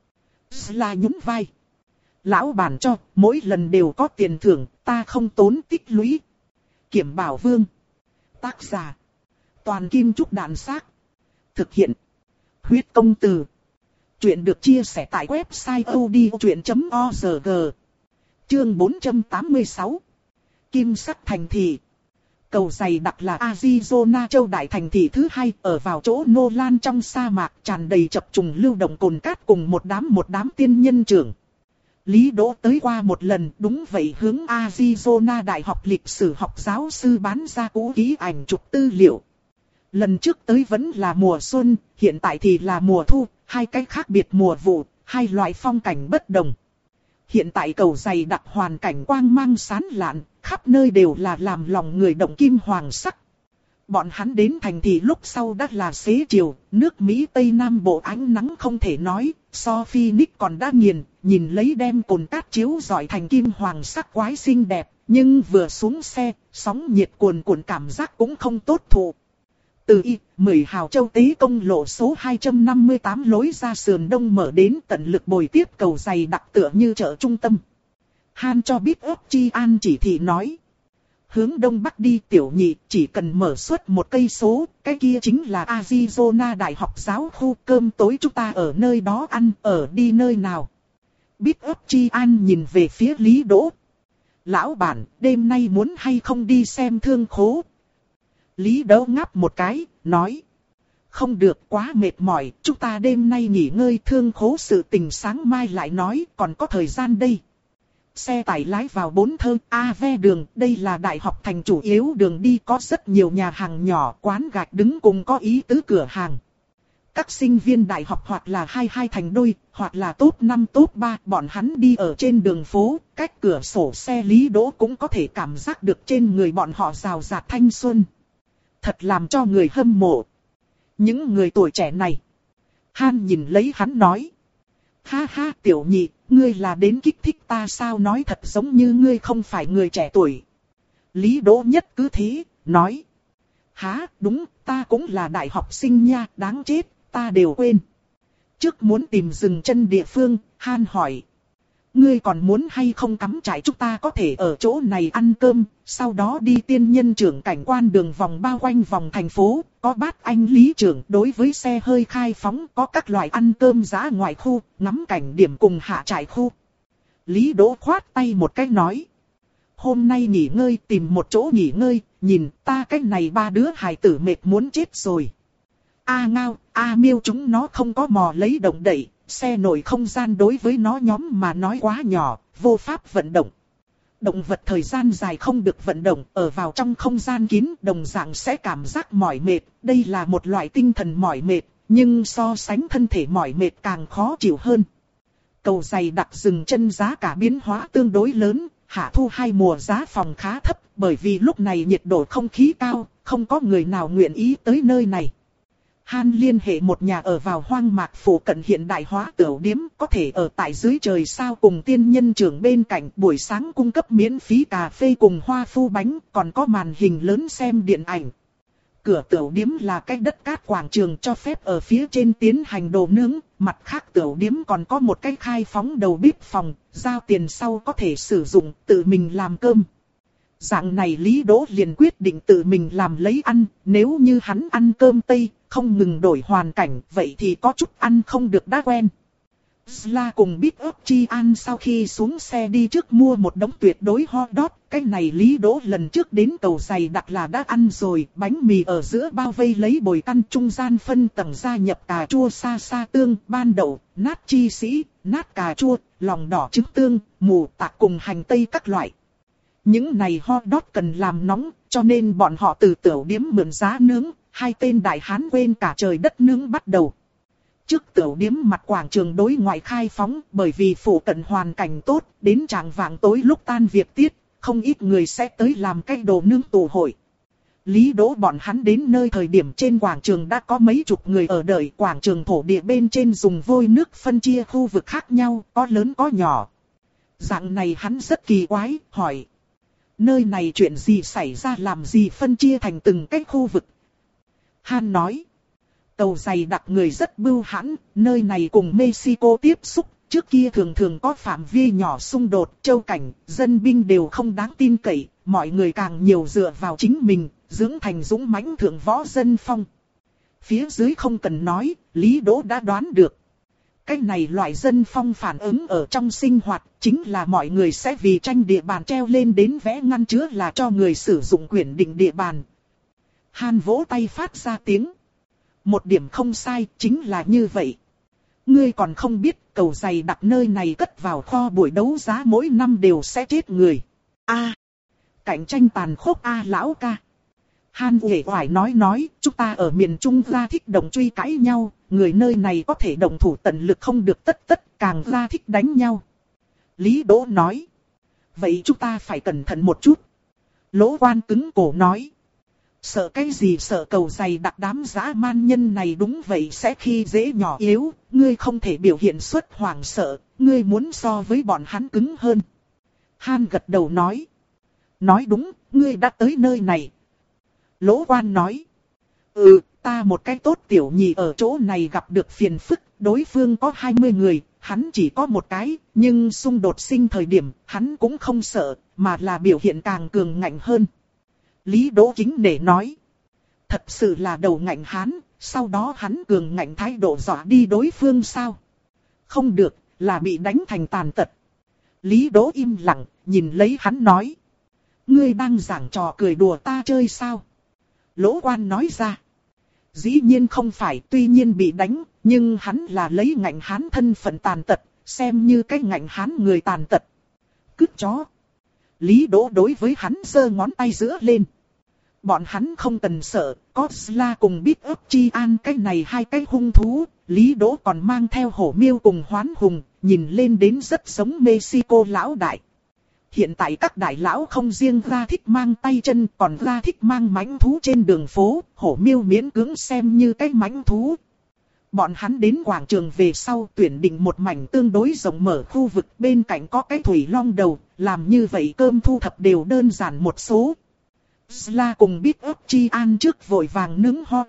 Speaker 1: Sla nhún vai. Lão bản cho, mỗi lần đều có tiền thưởng, ta không tốn tích lũy. Kiểm Bảo Vương. Tác giả. Toàn Kim Trúc Đàn Xác. Thực hiện. Huyết Công Từ. Chuyện được chia sẻ tại website odchuyện chấm org. Chương bốn trăm tám mươi sáu. Kim sắc thành thị. Cầu dày đặc là Arizona châu đại thành thị thứ hai, ở vào chỗ Nolan trong sa mạc, tràn đầy chập trùng lưu động cồn cát cùng một đám một đám tiên nhân trưởng. Lý Đỗ tới qua một lần, đúng vậy, hướng Arizona Đại học lịch sử học giáo sư bán ra cũ kỹ ảnh chụp tư liệu. Lần trước tới vẫn là mùa xuân, hiện tại thì là mùa thu, hai cách khác biệt mùa vụ, hai loại phong cảnh bất đồng. Hiện tại cầu dày đặc hoàn cảnh quang mang sáng lạn, khắp nơi đều là làm lòng người động kim hoàng sắc. Bọn hắn đến thành thị lúc sau đã là xế chiều, nước Mỹ Tây Nam Bộ ánh nắng không thể nói, so Phoenix còn đã nghiền, nhìn lấy đem cồn cát chiếu rọi thành kim hoàng sắc quái xinh đẹp, nhưng vừa xuống xe, sóng nhiệt cuồn cuộn cảm giác cũng không tốt thụ. Từ Y, mười hào châu tế công lộ số hai trăm năm mươi tám lối ra sườn đông mở đến tận lực bồi tiếp cầu dày đặc tựa như chợ trung tâm. Han cho biết ấp Chi An chỉ thị nói. Hướng đông bắc đi tiểu nhị, chỉ cần mở suốt một cây số, cái kia chính là Arizona Đại học giáo khu, cơm tối chúng ta ở nơi đó ăn, ở đi nơi nào. Biết ấp Chi An nhìn về phía Lý Đỗ. Lão bản, đêm nay muốn hay không đi xem thương khố? Lý Đỗ ngáp một cái, nói. Không được, quá mệt mỏi, chúng ta đêm nay nghỉ ngơi, thương khố sự tình sáng mai lại nói, còn có thời gian đây. Xe tải lái vào bốn thơ A ve đường, đây là đại học thành chủ yếu đường đi, có rất nhiều nhà hàng nhỏ, quán gạch đứng cùng có ý tứ cửa hàng. Các sinh viên đại học hoặc là hai hai thành đôi, hoặc là top năm top ba, bọn hắn đi ở trên đường phố, cách cửa sổ xe Lý Đỗ cũng có thể cảm giác được trên người bọn họ rào rạt thanh xuân. Thật làm cho người hâm mộ. Những người tuổi trẻ này. Han nhìn lấy hắn nói. Ha ha tiểu nhị, ngươi là đến kích thích ta sao, nói thật giống như ngươi không phải người trẻ tuổi. Lý Đỗ nhất cứ thế, nói. Hả, đúng, ta cũng là đại học sinh nha, đáng chết, ta đều quên. Trước muốn tìm dừng chân địa phương, Han hỏi. Ngươi còn muốn hay không cắm trại, chúng ta có thể ở chỗ này ăn cơm, sau đó đi tiên nhân trưởng cảnh quan đường vòng bao quanh vòng thành phố, có bát anh lý trưởng đối với xe hơi khai phóng, có các loại ăn cơm giá ngoại khu, ngắm cảnh điểm cùng hạ trại khu. Lý Đỗ khoát tay một cái nói. Hôm nay nghỉ ngơi, tìm một chỗ nghỉ ngơi, nhìn ta cái này ba đứa hài tử mệt muốn chết rồi. A Ngao, A Miêu chúng nó không có mò lấy động đậy. Xe nổi không gian đối với nó nhóm mà nói quá nhỏ, vô pháp vận động. Động vật thời gian dài không được vận động, ở vào trong không gian kín đồng dạng sẽ cảm giác mỏi mệt. Đây là một loại tinh thần mỏi mệt, nhưng so sánh thân thể mỏi mệt càng khó chịu hơn. Cầu dày đặc dừng chân giá cả biến hóa tương đối lớn, hạ thu hai mùa giá phòng khá thấp, bởi vì lúc này nhiệt độ không khí cao, không có người nào nguyện ý tới nơi này. Han liên hệ một nhà ở vào hoang mạc phủ cận hiện đại hóa tiểu điếm, có thể ở tại dưới trời sao cùng tiên nhân trưởng bên cạnh, buổi sáng cung cấp miễn phí cà phê cùng hoa phu bánh, còn có màn hình lớn xem điện ảnh. Cửa tiểu điếm là cái đất cát quảng trường cho phép ở phía trên tiến hành đồ nướng, mặt khác tiểu điếm còn có một cái khai phóng đầu bếp phòng, giao tiền sau có thể sử dụng, tự mình làm cơm. Dạng này Lý Đỗ liền quyết định tự mình làm lấy ăn, nếu như hắn ăn cơm Tây, không ngừng đổi hoàn cảnh, vậy thì có chút ăn không được đã quen. Sla cùng Big Up Chi An sau khi xuống xe đi trước mua một đống tuyệt đối hot dog, cái này Lý Đỗ lần trước đến cầu giày đặc là đã ăn rồi, bánh mì ở giữa bao vây lấy bồi căn trung gian phân tầng gia nhập cà chua sa sa tương, ban đậu, nát chi sĩ, nát cà chua, lòng đỏ trứng tương, mù tạc cùng hành tây các loại. Những này hot dog cần làm nóng, cho nên bọn họ từ tiểu điếm mượn giá nướng, hai tên đại hán quên cả trời đất nướng bắt đầu. Trước tiểu điếm mặt quảng trường đối ngoại khai phóng, bởi vì phụ cận hoàn cảnh tốt, đến chạng vạng tối lúc tan việc tiết, không ít người sẽ tới làm cái đồ nướng tụ hội. Lý Đỗ bọn hắn đến nơi thời điểm trên quảng trường đã có mấy chục người ở đợi, quảng trường thổ địa bên trên dùng vôi nước phân chia khu vực khác nhau, có lớn có nhỏ. Dạng này hắn rất kỳ quái, hỏi. Nơi này chuyện gì xảy ra, làm gì phân chia thành từng cái khu vực? Han nói. Cầu giày đặc người rất bưu hãn, nơi này cùng Mexico tiếp xúc, trước kia thường thường có phạm vi nhỏ xung đột, châu cảnh, dân binh đều không đáng tin cậy, mọi người càng nhiều dựa vào chính mình, dưỡng thành dũng mãnh thượng võ dân phong. Phía dưới không cần nói, Lý Đỗ đã đoán được. Cái này loại dân phong phản ứng ở trong sinh hoạt, chính là mọi người sẽ vì tranh địa bàn treo lên đến vẽ ngăn chứa là cho người sử dụng quyền định địa bàn. Han vỗ tay phát ra tiếng. Một điểm không sai, chính là như vậy. Ngươi còn không biết, cầu giày đặc nơi này cất vào kho buổi đấu giá mỗi năm đều sẽ chết người. A, à, cạnh tranh tàn khốc a à, lão ca. Han uể oải nói nói, chúng ta ở miền Trung ra thích đồng truy cãi nhau, người nơi này có thể đồng thủ tận lực không được tất tất, càng ra thích đánh nhau. Lý Đỗ nói. Vậy chúng ta phải cẩn thận một chút. Lỗ Quan cứng cổ nói. Sợ cái gì, sợ cầu giày đặc đám dã man nhân này đúng vậy sẽ khi dễ nhỏ yếu, ngươi không thể biểu hiện xuất hoảng sợ, ngươi muốn so với bọn hắn cứng hơn. Han gật đầu nói. Nói đúng, ngươi đã tới nơi này. Lỗ Quan nói. Ừ, ta một cái tốt tiểu nhị ở chỗ này gặp được phiền phức, đối phương có hai mươi người, hắn chỉ có một cái, nhưng xung đột sinh thời điểm, hắn cũng không sợ, mà là biểu hiện càng cường ngạnh hơn. Lý Đỗ kính nể nói. Thật sự là đầu ngạnh hán, sau đó hắn cường ngạnh thái độ dọa đi đối phương sao? Không được, là bị đánh thành tàn tật. Lý Đỗ im lặng, nhìn lấy hắn nói. Ngươi đang giảng trò cười đùa ta chơi sao? Lỗ Quan nói ra. Dĩ nhiên không phải, tuy nhiên bị đánh, nhưng hắn là lấy ngạnh hán thân phận tàn tật, xem như cái ngạnh hán người tàn tật. Cứt chó. Lý Đỗ đối với hắn giơ ngón tay giữa lên. Bọn hắn không cần sợ, có Sla cùng Big Up Chi An cái này hai cái hung thú, Lý Đỗ còn mang theo hổ miêu cùng hoán hùng, nhìn lên đến rất giống Mexico lão đại. Hiện tại các đại lão không riêng ra thích mang tay chân, còn ra thích mang mãnh thú trên đường phố, hổ miêu miễn cưỡng xem như cái mãnh thú. Bọn hắn đến quảng trường về sau tuyển định một mảnh tương đối rộng mở khu vực, bên cạnh có cái thủy long đầu, làm như vậy cơm thu thập đều đơn giản một số. Sla cùng Big Up Chi An trước vội vàng nướng ho.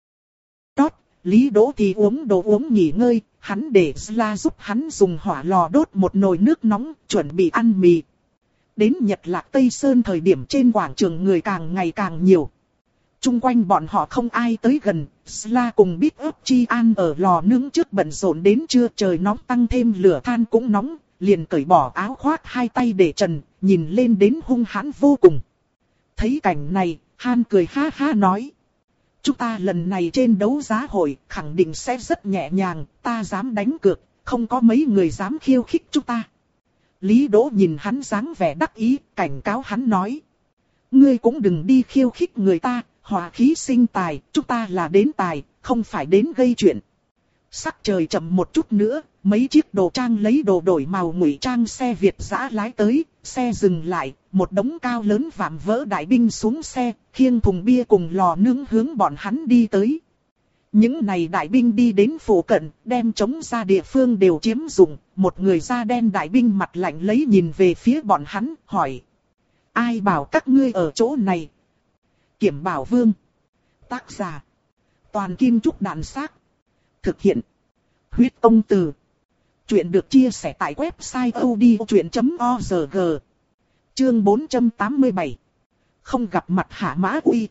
Speaker 1: Đót, Lý Đỗ thì uống đồ uống nghỉ ngơi, hắn để Sla giúp hắn dùng hỏa lò đốt một nồi nước nóng, chuẩn bị ăn mì. Đến Nhật Lạc Tây Sơn thời điểm trên quảng trường người càng ngày càng nhiều. Trung quanh bọn họ không ai tới gần, Sla cùng Big Up Chi An ở lò nướng trước bận rộn đến trưa, trời nóng tăng thêm lửa than cũng nóng, liền cởi bỏ áo khoác hai tay để trần, nhìn lên đến hung hãn vô cùng. Thấy cảnh này, Han cười ha ha nói. Chúng ta lần này trên đấu giá hội khẳng định sẽ rất nhẹ nhàng, ta dám đánh cược, không có mấy người dám khiêu khích chúng ta. Lý Đỗ nhìn hắn dáng vẻ đắc ý, cảnh cáo hắn nói. Ngươi cũng đừng đi khiêu khích người ta, hòa khí sinh tài, chúng ta là đến tài, không phải đến gây chuyện. Sắc trời chậm một chút nữa, mấy chiếc đồ trang lấy đồ đổi màu ngụy trang xe Việt dã lái tới, xe dừng lại, một đống cao lớn vạm vỡ đại binh xuống xe, khiêng thùng bia cùng lò nướng hướng bọn hắn đi tới. Những này đại binh đi đến phủ cận, đem chống ra địa phương đều chiếm dụng. Một người da đen đại binh mặt lạnh lấy nhìn về phía bọn hắn, hỏi. Ai bảo các ngươi ở chỗ này? Kiểm Bảo Vương. Tác giả. Toàn Kim Trúc Đạn Xác. Thực hiện. Huyết Công Từ. Chuyện được chia sẻ tại website odchuyện chấm org. Chương bốn trăm tám mươi bảy. Không gặp mặt Hạ Mã Uy.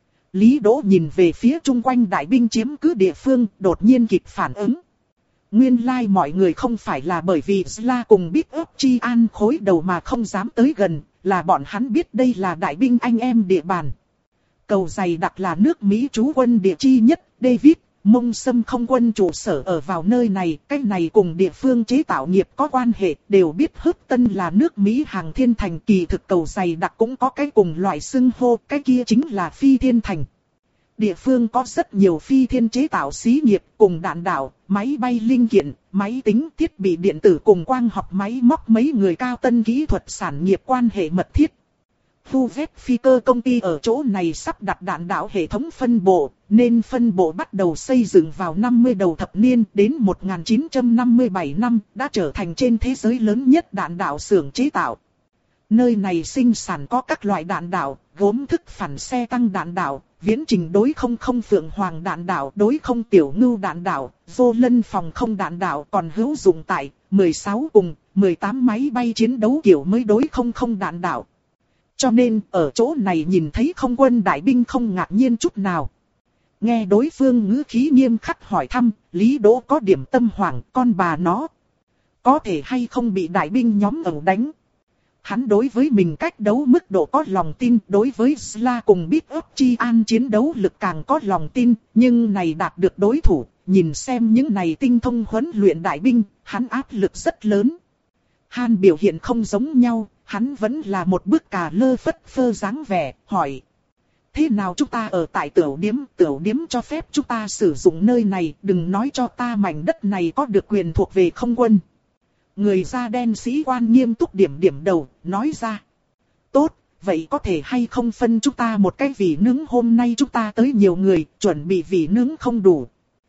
Speaker 1: Lý Đỗ nhìn về phía chung quanh đại binh chiếm cứ địa phương, đột nhiên kịp phản ứng. Nguyên lai like mọi người không phải là bởi vì Sla cùng Big Up Chi An khối đầu mà không dám tới gần, là bọn hắn biết đây là đại binh anh em địa bàn. Cầu dày đặc là nước Mỹ trú quân địa chi nhất, David, Mông Sâm không quân trụ sở ở vào nơi này, cái này cùng địa phương chế tạo nghiệp có quan hệ, đều biết Hớt Tân là nước Mỹ hàng thiên thành, kỳ thực cầu dày đặc cũng có cái cùng loại xưng hô, cái kia chính là phi thiên thành. Địa phương có rất nhiều phi thiên chế tạo xí nghiệp cùng đạn đạo, máy bay linh kiện, máy tính thiết bị điện tử cùng quang học máy móc mấy người cao tân kỹ thuật sản nghiệp quan hệ mật thiết. Vu vét phi cơ công ty ở chỗ này sắp đặt đạn đạo hệ thống phân bộ, nên phân bộ bắt đầu xây dựng vào năm mươi đầu thập niên đến một nghìn chín trăm năm mươi bảy năm, đã trở thành trên thế giới lớn nhất đạn đạo xưởng chế tạo. Nơi này sinh sản có các loại đạn đạo, gốm thức phản xe tăng đạn đạo, viễn trình đối không không phượng hoàng đạn đạo, đối không tiểu ngưu đạn đạo, vô lân phòng không đạn đạo, còn hữu dụng tại mười sáu cùng mười tám máy bay chiến đấu kiểu mới đối không không đạn đạo. Cho nên, ở chỗ này nhìn thấy không quân đại binh không ngạc nhiên chút nào. Nghe đối phương ngữ khí nghiêm khắc hỏi thăm, Lý Đỗ có điểm tâm hoảng, con bà nó. Có thể hay không bị đại binh nhóm ẩu đánh. Hắn đối với mình cách đấu mức độ có lòng tin, đối với Sla cùng Big Up Chi An chiến đấu lực càng có lòng tin, nhưng này đạt được đối thủ, nhìn xem những này tinh thông huấn luyện đại binh, hắn áp lực rất lớn. Han biểu hiện không giống nhau, hắn vẫn là một bước cà lơ phất phơ dáng vẻ, hỏi. Thế nào chúng ta ở tại tiểu điếm, tiểu điếm cho phép chúng ta sử dụng nơi này, đừng nói cho ta mảnh đất này có được quyền thuộc về không quân. Người da đen sĩ quan nghiêm túc điểm điểm đầu, nói ra. Tốt, vậy có thể hay không phân chúng ta một cái vị nướng, hôm nay chúng ta tới nhiều người, chuẩn bị vị nướng không đủ.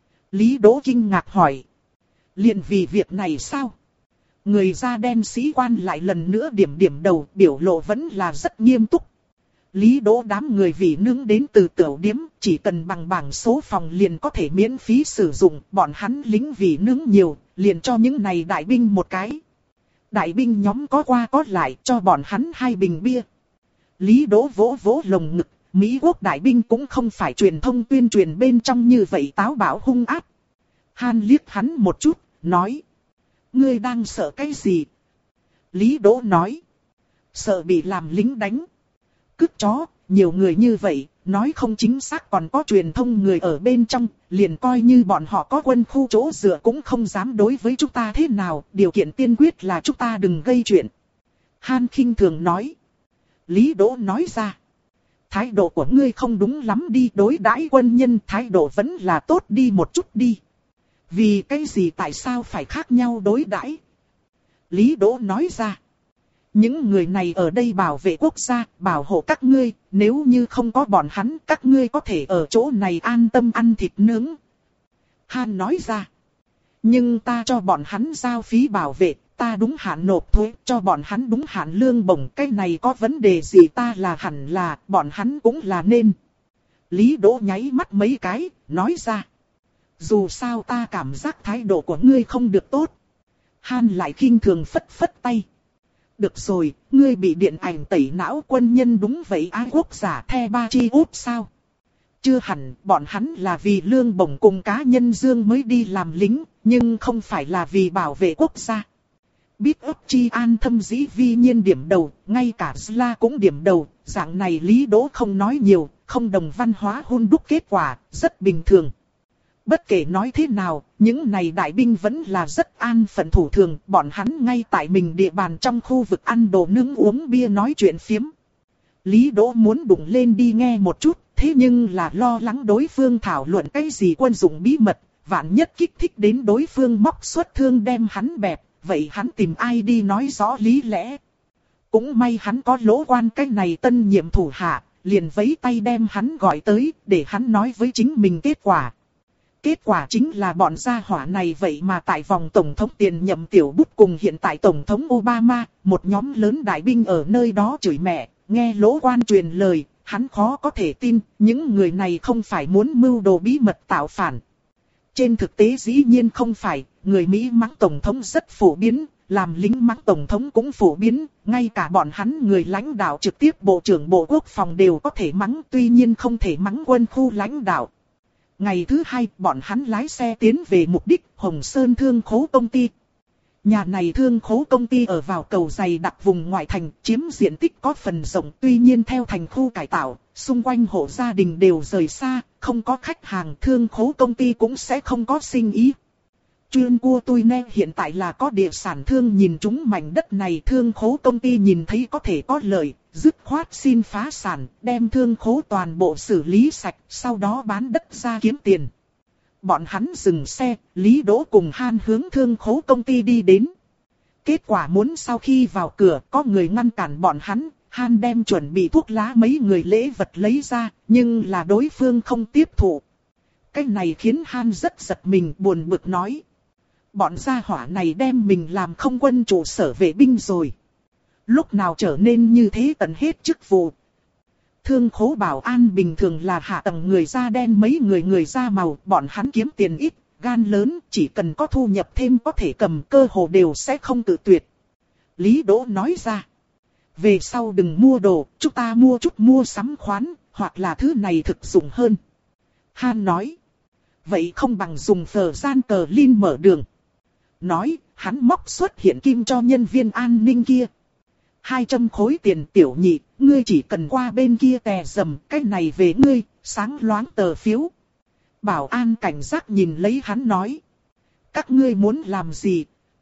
Speaker 1: Lý Đỗ kinh ngạc hỏi. Liền vì việc này sao? Người da đen sĩ quan lại lần nữa điểm điểm đầu, biểu lộ vẫn là rất nghiêm túc. Lý Đỗ đám người vị nướng đến từ tiểu điếm, chỉ cần bằng bảng số phòng liền có thể miễn phí sử dụng, bọn hắn lính vị nướng nhiều, liền cho những này đại binh một cái. Đại binh nhóm có qua có lại, cho bọn hắn hai bình bia. Lý Đỗ vỗ vỗ lồng ngực, Mỹ quốc đại binh cũng không phải truyền thông tuyên truyền bên trong như vậy táo bạo hung ác. Han liếc hắn một chút, nói. Ngươi đang sợ cái gì? Lý Đỗ nói. Sợ bị làm lính đánh. Cứt chó, nhiều người như vậy, nói không chính xác còn có truyền thông người ở bên trong, liền coi như bọn họ có quân khu chỗ dựa cũng không dám đối với chúng ta thế nào, điều kiện tiên quyết là chúng ta đừng gây chuyện. Han khinh thường nói. Lý Đỗ nói ra. Thái độ của ngươi không đúng lắm đi, đối đãi quân nhân thái độ vẫn là tốt đi một chút đi. Vì cái gì tại sao phải khác nhau đối đãi? Lý Đỗ nói ra. Những người này ở đây bảo vệ quốc gia, bảo hộ các ngươi, nếu như không có bọn hắn, các ngươi có thể ở chỗ này an tâm ăn thịt nướng. Han nói ra. Nhưng ta cho bọn hắn giao phí bảo vệ, ta đúng hạn nộp thuế, cho bọn hắn đúng hạn lương bổng, cái này có vấn đề gì, ta là hẳn là, bọn hắn cũng là nên. Lý Đỗ nháy mắt mấy cái, nói ra. Dù sao ta cảm giác thái độ của ngươi không được tốt. Han lại khinh thường phất phất tay. Được rồi, ngươi bị điện ảnh tẩy não, quân nhân đúng vậy, ái quốc giả the ba chi úp sao? Chưa hẳn, bọn hắn là vì lương bổng cùng cá nhân dương mới đi làm lính, nhưng không phải là vì bảo vệ quốc gia. Big Up Chi An thâm dĩ vi nhiên điểm đầu, ngay cả Sla cũng điểm đầu, dạng này Lý Đỗ không nói nhiều, không đồng văn hóa hun đúc kết quả, rất bình thường. Bất kể nói thế nào, những này đại binh vẫn là rất an phận thủ thường, bọn hắn ngay tại mình địa bàn trong khu vực ăn đồ nướng uống bia nói chuyện phiếm. Lý Đỗ muốn đụng lên đi nghe một chút, thế nhưng là lo lắng đối phương thảo luận cái gì quân dụng bí mật, vạn nhất kích thích đến đối phương móc xuất thương đem hắn bẹp, vậy hắn tìm ai đi nói rõ lý lẽ. Cũng may hắn có Lỗ Quan cái này tân nhiệm thủ hạ, liền vẫy tay đem hắn gọi tới, để hắn nói với chính mình kết quả. Kết quả chính là bọn gia hỏa này vậy mà tại vòng tổng thống tiền nhậm tiểu bút cùng hiện tại tổng thống Obama, một nhóm lớn đại binh ở nơi đó chửi mẹ, nghe lỗ quan truyền lời, hắn khó có thể tin, những người này không phải muốn mưu đồ bí mật tạo phản. Trên thực tế dĩ nhiên không phải, người Mỹ mắng tổng thống rất phổ biến, làm lính mắng tổng thống cũng phổ biến, ngay cả bọn hắn người lãnh đạo trực tiếp bộ trưởng bộ quốc phòng đều có thể mắng, tuy nhiên không thể mắng quân khu lãnh đạo. Ngày thứ hai, bọn hắn lái xe tiến về mục đích Hồng Sơn Thương Khố Công ty. Nhà này thương khố công ty ở vào cầu dày đặc vùng ngoại thành, chiếm diện tích có phần rộng, tuy nhiên theo thành khu cải tạo, xung quanh hộ gia đình đều rời xa, không có khách hàng, thương khố công ty cũng sẽ không có sinh ý. Chuyên cua tôi nè, hiện tại là có địa sản thương nhìn chúng mảnh đất này, thương khố công ty nhìn thấy có thể có lợi, dứt khoát xin phá sản, đem thương khố toàn bộ xử lý sạch, sau đó bán đất ra kiếm tiền. Bọn hắn dừng xe, Lý Đỗ cùng Han hướng thương khố công ty đi đến. Kết quả muốn sau khi vào cửa có người ngăn cản bọn hắn, Han đem chuẩn bị thuốc lá mấy người lễ vật lấy ra, nhưng là đối phương không tiếp thụ. Cái này khiến Han rất giật mình, buồn bực nói. Bọn gia hỏa này đem mình làm không quân trụ sở vệ binh rồi. Lúc nào trở nên như thế tận hết chức vụ. Thương khố bảo an bình thường là hạ tầng người da đen mấy người người da màu, bọn hắn kiếm tiền ít, gan lớn, chỉ cần có thu nhập thêm có thể cầm, cơ hồ đều sẽ không tự tuyệt. Lý Đỗ nói ra. Về sau đừng mua đồ, chúng ta mua chút mua sắm khoán, hoặc là thứ này thực dụng hơn. Han nói. Vậy không bằng dùng phở gian cờ Linh mở đường. Nói, hắn móc xuất hiện kim cho nhân viên an ninh kia. hai trăm khối tiền tiểu nhị, ngươi chỉ cần qua bên kia tè dầm, cái này về ngươi, sáng loáng tờ phiếu. Bảo an cảnh giác nhìn lấy hắn nói. Các ngươi muốn làm gì?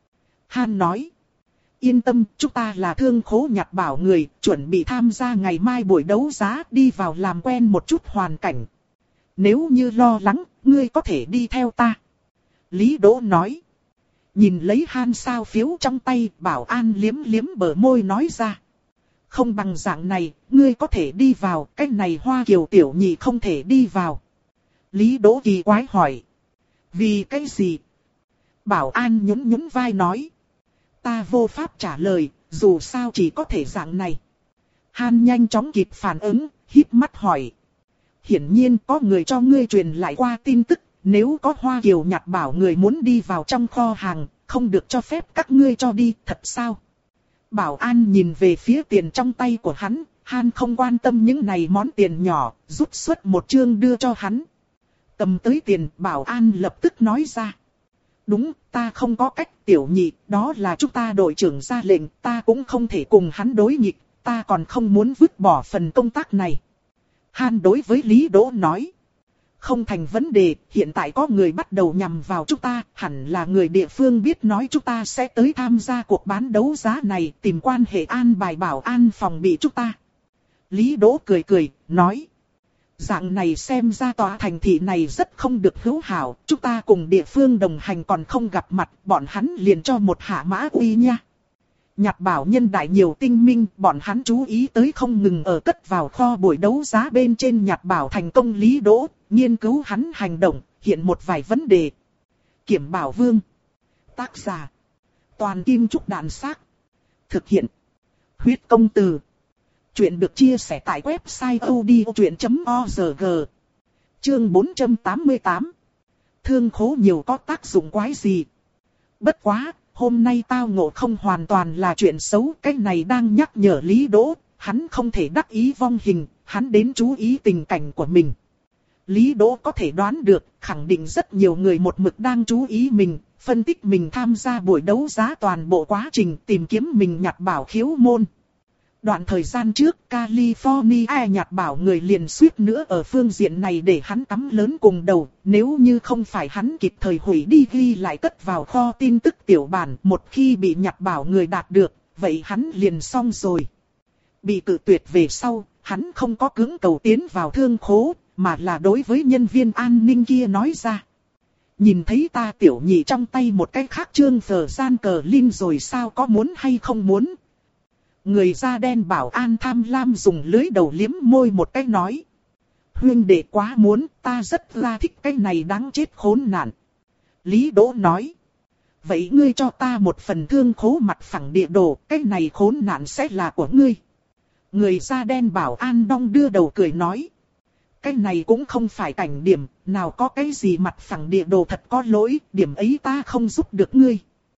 Speaker 1: Han nói. Yên tâm, chúng ta là thương khố nhặt bảo người, chuẩn bị tham gia ngày mai buổi đấu giá, đi vào làm quen một chút hoàn cảnh. Nếu như lo lắng, ngươi có thể đi theo ta. Lý Đỗ nói. Nhìn lấy Han sao phiếu trong tay, bảo an liếm liếm bờ môi nói ra. Không bằng dạng này, ngươi có thể đi vào, cái này Hoa Kiều tiểu nhị không thể đi vào. Lý Đỗ kỳ quái hỏi. Vì cái gì? Bảo an nhún nhún vai nói. Ta vô pháp trả lời, dù sao chỉ có thể dạng này. Han nhanh chóng kịp phản ứng, híp mắt hỏi. Hiển nhiên có người cho ngươi truyền lại qua tin tức. Nếu có Hoa Kiều nhặt bảo người muốn đi vào trong kho hàng, không được cho phép các ngươi cho đi, thật sao? Bảo an nhìn về phía tiền trong tay của hắn, Han không quan tâm những này món tiền nhỏ, rút xuất một chương đưa cho hắn. Cầm tới tiền, bảo an lập tức nói ra. Đúng, ta không có cách, tiểu nhị, đó là chúng ta đội trưởng ra lệnh, ta cũng không thể cùng hắn đối nghịch, ta còn không muốn vứt bỏ phần công tác này. Han đối với Lý Đỗ nói. Không thành vấn đề, hiện tại có người bắt đầu nhằm vào chúng ta, hẳn là người địa phương biết nói chúng ta sẽ tới tham gia cuộc bán đấu giá này, tìm quan hệ an bài bảo an phòng bị chúng ta. Lý Đỗ cười cười, nói. Dạng này xem ra tòa thành thị này rất không được hữu hảo, chúng ta cùng địa phương đồng hành còn không gặp mặt, bọn hắn liền cho một hạ mã uy nha. Nhặt bảo nhân đại nhiều tinh minh, bọn hắn chú ý tới không ngừng ở cất vào kho buổi đấu giá bên trên nhặt bảo thành công Lý Đỗ, nghiên cứu hắn hành động, hiện một vài vấn đề. Kiểm Bảo Vương. Tác giả. Toàn Kim Trúc Đàn Xác. Thực hiện. Huyết Công Từ. Chuyện được chia sẻ tại website odchuyện chấm org. Chương bốn trăm tám mươi tám. Thương khố nhiều có tác dụng quái gì? Bất quá, hôm nay tao ngộ không hoàn toàn là chuyện xấu, cái này đang nhắc nhở Lý Đỗ, hắn không thể đắc ý vong hình, hắn đến chú ý tình cảnh của mình. Lý Đỗ có thể đoán được, khẳng định rất nhiều người một mực đang chú ý mình, phân tích mình tham gia buổi đấu giá toàn bộ quá trình tìm kiếm mình nhặt bảo khiếu môn. Đoạn thời gian trước, California nhặt bảo người liền suýt nữa ở phương diện này để hắn cắm lớn cùng đầu, nếu như không phải hắn kịp thời hủy đi ghi lại cất vào kho tin tức tiểu bản, một khi bị nhặt bảo người đạt được, vậy hắn liền xong rồi. Bị cự tuyệt về sau, hắn không có cưỡng cầu tiến vào thương khố, mà là đối với nhân viên an ninh kia nói ra. Nhìn thấy ta tiểu nhị trong tay một cái khác trương phở gian cờ Linh rồi sao, có muốn hay không muốn? Người da đen bảo an tham lam dùng lưới đầu liếm môi một cái nói. Huynh đệ quá muốn, ta rất là thích cái này đáng chết khốn nạn. Lý Đỗ nói. Vậy ngươi cho ta một phần thương khố mặt phẳng địa đồ, cái này khốn nạn sẽ là của ngươi. Người da đen bảo an đong đưa đầu cười nói. Cái này cũng không phải cảnh điểm, nào có cái gì mặt phẳng địa đồ thật có lỗi, điểm ấy ta không giúp được ngươi.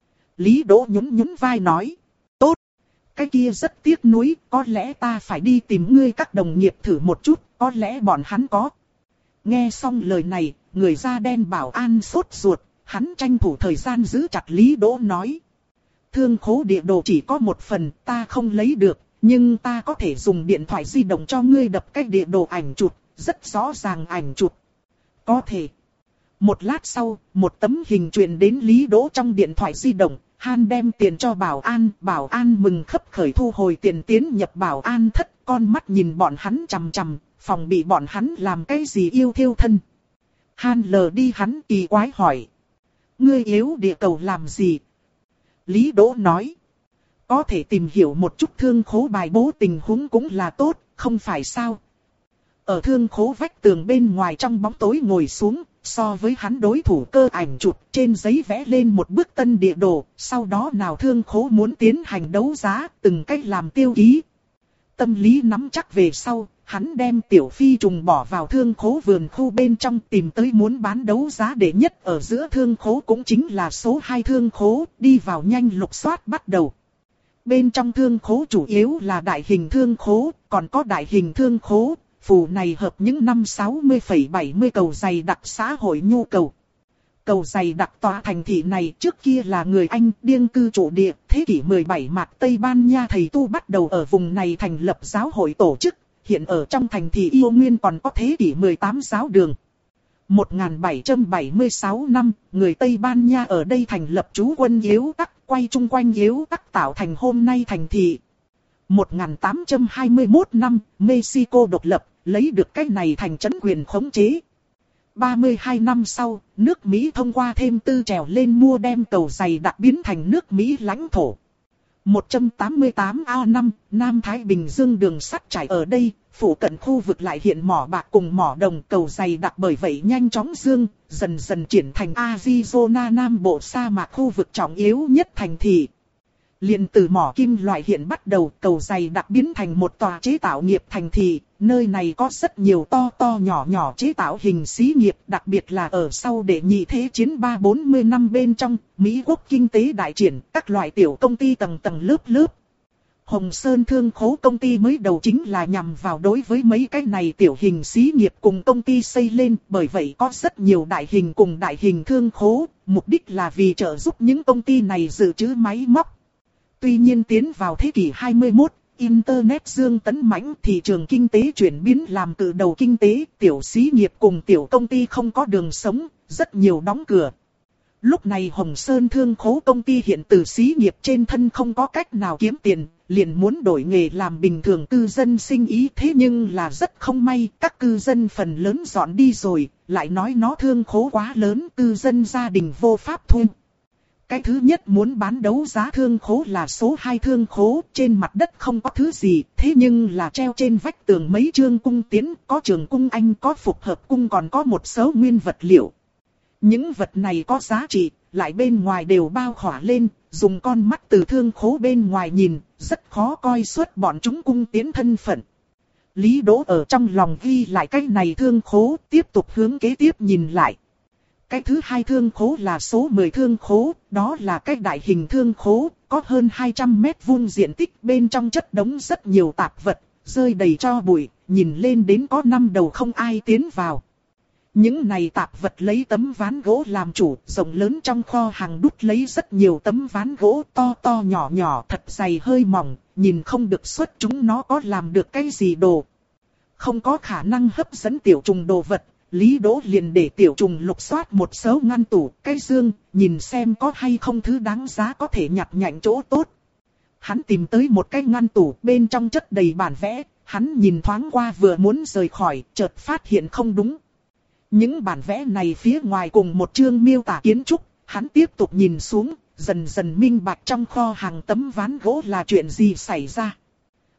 Speaker 1: Lý Đỗ nhún nhún vai nói. Tốt, cái kia rất tiếc nuối, có lẽ ta phải đi tìm ngươi các đồng nghiệp thử một chút, có lẽ bọn hắn có. Nghe xong lời này, người da đen bảo an sốt ruột, hắn tranh thủ thời gian giữ chặt Lý Đỗ nói. Thương khố địa đồ chỉ có một phần, ta không lấy được, nhưng ta có thể dùng điện thoại di động cho ngươi đập cái địa đồ ảnh chụp, rất rõ ràng ảnh chụp. Có thể. Một lát sau, một tấm hình truyền đến Lý Đỗ trong điện thoại di động, Han đem tiền cho bảo an, bảo an mừng khấp khởi thu hồi tiền tiến nhập bảo an thất, con mắt nhìn bọn hắn chằm chằm, phòng bị bọn hắn làm cái gì yêu thiêu thân. Han lờ đi hắn kỳ quái hỏi. Ngươi yếu địa cầu làm gì? Lý Đỗ nói. Có thể tìm hiểu một chút thương khố bài bố tình huống cũng là tốt, không phải sao? Ở thương khố vách tường bên ngoài trong bóng tối ngồi xuống, so với hắn đối thủ cơ ảnh chụp trên giấy vẽ lên một bức tân địa đồ, sau đó nào thương khố muốn tiến hành đấu giá, từng cách làm tiêu ký. Tâm lý nắm chắc về sau, hắn đem tiểu phi trùng bỏ vào thương khố vườn khu bên trong tìm tới muốn bán đấu giá đệ nhất ở giữa thương khố cũng chính là số hai thương khố, đi vào nhanh lục soát bắt đầu. Bên trong thương khố chủ yếu là đại hình thương khố, còn có đại hình thương khố. Phù này hợp những năm sáu mươi phẩy bảy mươi cầu dày đặc xã hội nhu cầu. Cầu dày đặc tòa thành thị này trước kia là người Anh điên cư chủ địa, thế kỷ mười bảy mặt Tây Ban Nha thầy tu bắt đầu ở vùng này thành lập giáo hội tổ chức, hiện ở trong thành thị yêu nguyên còn có thế kỷ mười tám giáo đường. một nghìn bảy trăm bảy mươi sáu năm, người Tây Ban Nha ở đây thành lập trú quân Yếu Tắc, quay chung quanh Yếu Tắc tạo thành hôm nay thành thị. một nghìn tám trăm hai mươi mốt năm, Mexico độc lập, lấy được cái này thành trấn quyền khống chế. ba mươi hai năm sau, nước Mỹ thông qua thêm tư trèo lên mua đem cầu dày đặc biến thành nước Mỹ lãnh thổ. một trăm tám mươi tám A năm, Nam Thái Bình Dương đường sắt trải ở đây, phụ cận khu vực lại hiện mỏ bạc cùng mỏ đồng, cầu dày đặc bởi vậy nhanh chóng dương, dần dần chuyển thành Arizona Nam Bộ sa mạc khu vực trọng yếu nhất thành thị. Liền từ mỏ kim loại hiện bắt đầu, cầu dày đặc biến thành một tòa chế tạo nghiệp thành thị, nơi này có rất nhiều to to nhỏ nhỏ chế tạo hình xí nghiệp, đặc biệt là ở sau đệ nhị thế chiến ba bốn mươi năm bên trong, Mỹ quốc kinh tế đại triển, các loại tiểu công ty tầng tầng lớp lớp. Hồng Sơn Thương Khố công ty mới đầu chính là nhằm vào đối với mấy cái này tiểu hình xí nghiệp cùng công ty xây lên, bởi vậy có rất nhiều đại hình cùng đại hình thương khố, mục đích là vì trợ giúp những công ty này dự trữ máy móc. Tuy nhiên tiến vào thế kỷ hai mươi mốt, Internet dương tấn mãnh, thị trường kinh tế chuyển biến làm cự đầu kinh tế, tiểu xí nghiệp cùng tiểu công ty không có đường sống, rất nhiều đóng cửa. Lúc này Hồng Sơn Thương Khố công ty hiện từ xí nghiệp trên thân không có cách nào kiếm tiền, liền muốn đổi nghề làm bình thường cư dân sinh ý, thế nhưng là rất không may, các cư dân phần lớn dọn đi rồi, lại nói nó thương khố quá lớn, cư dân gia đình vô pháp thu. Cái thứ nhất muốn bán đấu giá thương khố là số hai thương khố, trên mặt đất không có thứ gì, thế nhưng là treo trên vách tường mấy chương cung tiến, có trường cung Anh, có phục hợp cung, còn có một số nguyên vật liệu. Những vật này có giá trị, lại bên ngoài đều bao khỏa lên, dùng con mắt từ thương khố bên ngoài nhìn, rất khó coi xuất bọn chúng cung tiến thân phận. Lý Đỗ ở trong lòng ghi lại cái này thương khố, tiếp tục hướng kế tiếp nhìn lại. Cái thứ hai thương khố là số mười thương khố, đó là cái đại hình thương khố, có hơn hai trăm mét vuông diện tích, bên trong chất đống rất nhiều tạp vật, rơi đầy tro bụi, nhìn lên đến có năm đầu không ai tiến vào. Những này tạp vật lấy tấm ván gỗ làm chủ, rộng lớn trong kho hàng đút lấy rất nhiều tấm ván gỗ to to nhỏ nhỏ, thật dày hơi mỏng, nhìn không được xuất chúng nó có làm được cái gì đồ. Không có khả năng hấp dẫn tiểu trùng đồ vật. Lý Đỗ liền để tiểu trùng lục soát một số ngăn tủ, cái dương, nhìn xem có hay không thứ đáng giá có thể nhặt nhạnh chỗ tốt. Hắn tìm tới một cái ngăn tủ, bên trong chất đầy bản vẽ, hắn nhìn thoáng qua vừa muốn rời khỏi, chợt phát hiện không đúng. Những bản vẽ này phía ngoài cùng một chương miêu tả kiến trúc, hắn tiếp tục nhìn xuống, dần dần minh bạch trong kho hàng tấm ván gỗ là chuyện gì xảy ra.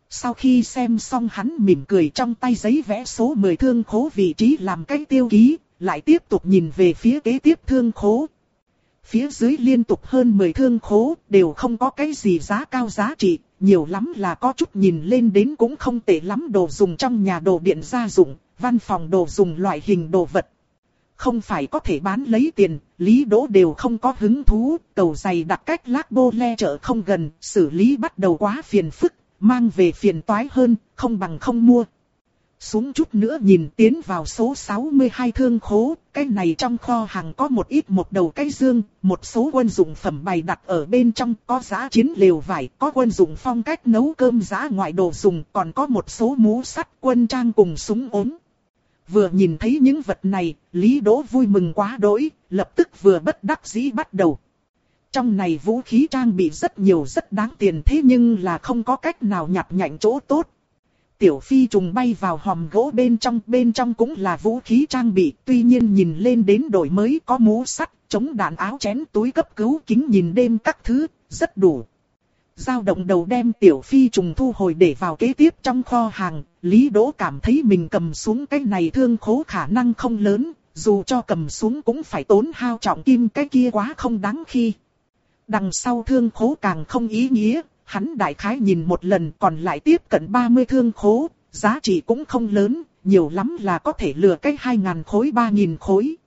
Speaker 1: Sau khi xem xong hắn mỉm cười trong tay giấy vẽ số mười thương khố vị trí làm cái tiêu ký, lại tiếp tục nhìn về phía kế tiếp thương khố. Phía dưới liên tục hơn mười thương khố, đều không có cái gì giá cao giá trị, nhiều lắm là có chút nhìn lên đến cũng không tệ lắm đồ dùng trong nhà, đồ điện gia dụng, văn phòng đồ dùng loại hình đồ vật. Không phải có thể bán lấy tiền, Lý Đỗ đều không có hứng thú, cầu giày đặt cách Lác Bô Le chợ không gần, xử lý bắt đầu quá phiền phức, mang về phiền toái hơn, không bằng không mua. Xuống chút nữa nhìn tiến vào số sáu mươi hai thương khố, cái này trong kho hàng có một ít một đầu cái dương, một số quân dụng phẩm bày đặt ở bên trong, có giá chiến lều vải, có quân dụng phong cách nấu cơm giá ngoại đồ dùng, còn có một số mũ sắt, quân trang cùng súng ốm. Vừa nhìn thấy những vật này, Lý Đỗ vui mừng quá đỗi, lập tức vừa bất đắc dĩ bắt đầu. Trong này vũ khí trang bị rất nhiều rất đáng tiền, thế nhưng là không có cách nào nhặt nhạnh chỗ tốt. Tiểu phi trùng bay vào hòm gỗ bên trong, bên trong cũng là vũ khí trang bị, tuy nhiên nhìn lên đến đổi mới, có mũ sắt, chống đạn, áo chén, túi cấp cứu, kính nhìn đêm các thứ, rất đủ. Dao động đầu đem tiểu phi trùng thu hồi để vào kế tiếp trong kho hàng, Lý Đỗ cảm thấy mình cầm xuống cái này thương khố khả năng không lớn, dù cho cầm xuống cũng phải tốn hao trọng kim, cái kia quá không đáng khi. Đằng sau thương khố càng không ý nghĩa, hắn đại khái nhìn một lần, còn lại tiếp cận ba mươi thương khố, giá trị cũng không lớn, nhiều lắm là có thể lừa cái hai ngàn khối ba nghìn khối.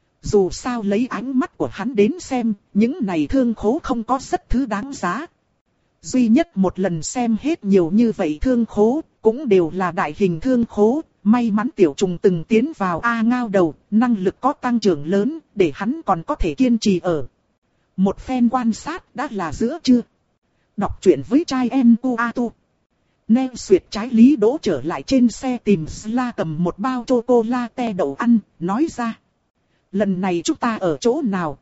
Speaker 1: Dù sao lấy ánh mắt của hắn đến xem, những này thương khố không có rất thứ đáng giá. Duy nhất một lần xem hết nhiều như vậy thương khố, cũng đều là đại hình thương khố, may mắn tiểu trùng từng tiến vào A Ngao đầu, năng lực có tăng trưởng lớn, để hắn còn có thể kiên trì ở. Một phen quan sát đã là giữa trưa. Đọc truyện với trai em cu a tu. Neo Xuyệt trái Lý Đỗ trở lại trên xe tìm Sla cầm một bao chocolate đậu ăn, nói ra. Lần này chúng ta ở chỗ nào?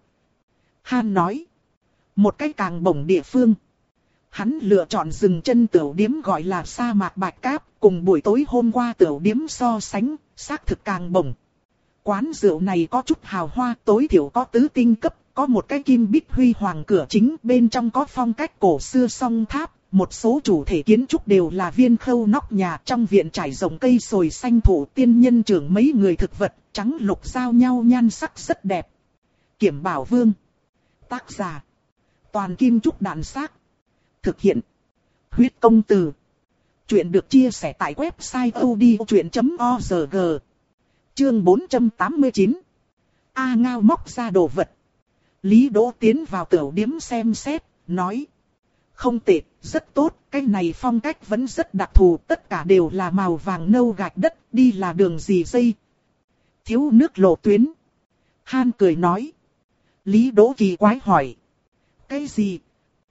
Speaker 1: Han nói. Một cái càng bổng địa phương. Hắn lựa chọn dừng chân tiểu điếm gọi là sa mạc Bạch Cáp, cùng buổi tối hôm qua tiểu điếm so sánh, xác thực càng bổng. Quán rượu này có chút hào hoa, tối thiểu có tứ tinh cấp, có một cái kim bích huy hoàng cửa chính, bên trong có phong cách cổ xưa song tháp, một số chủ thể kiến trúc đều là viên khâu nóc nhà, trong viện trải rộng cây sồi xanh thụ, tiên nhân trưởng mấy người thực vật, trắng lục giao nhau nhan sắc rất đẹp. Kiểm Bảo Vương. Tác giả. Toàn Kim Trúc Đàn Xác. Thực hiện. Huyết Công Từ. Chuyện được chia sẻ tại website odchuyện chấm org. Chương bốn trăm tám mươi chín. A Ngao móc ra đồ vật. Lý Đỗ tiến vào tiểu điếm xem xét, nói. Không tệ, rất tốt, cái này phong cách vẫn rất đặc thù, tất cả đều là màu vàng nâu gạch đất, đi là đường gì dây. Thiếu nước lộ tuyến. Han cười nói. Lý Đỗ kỳ quái hỏi. Cái gì?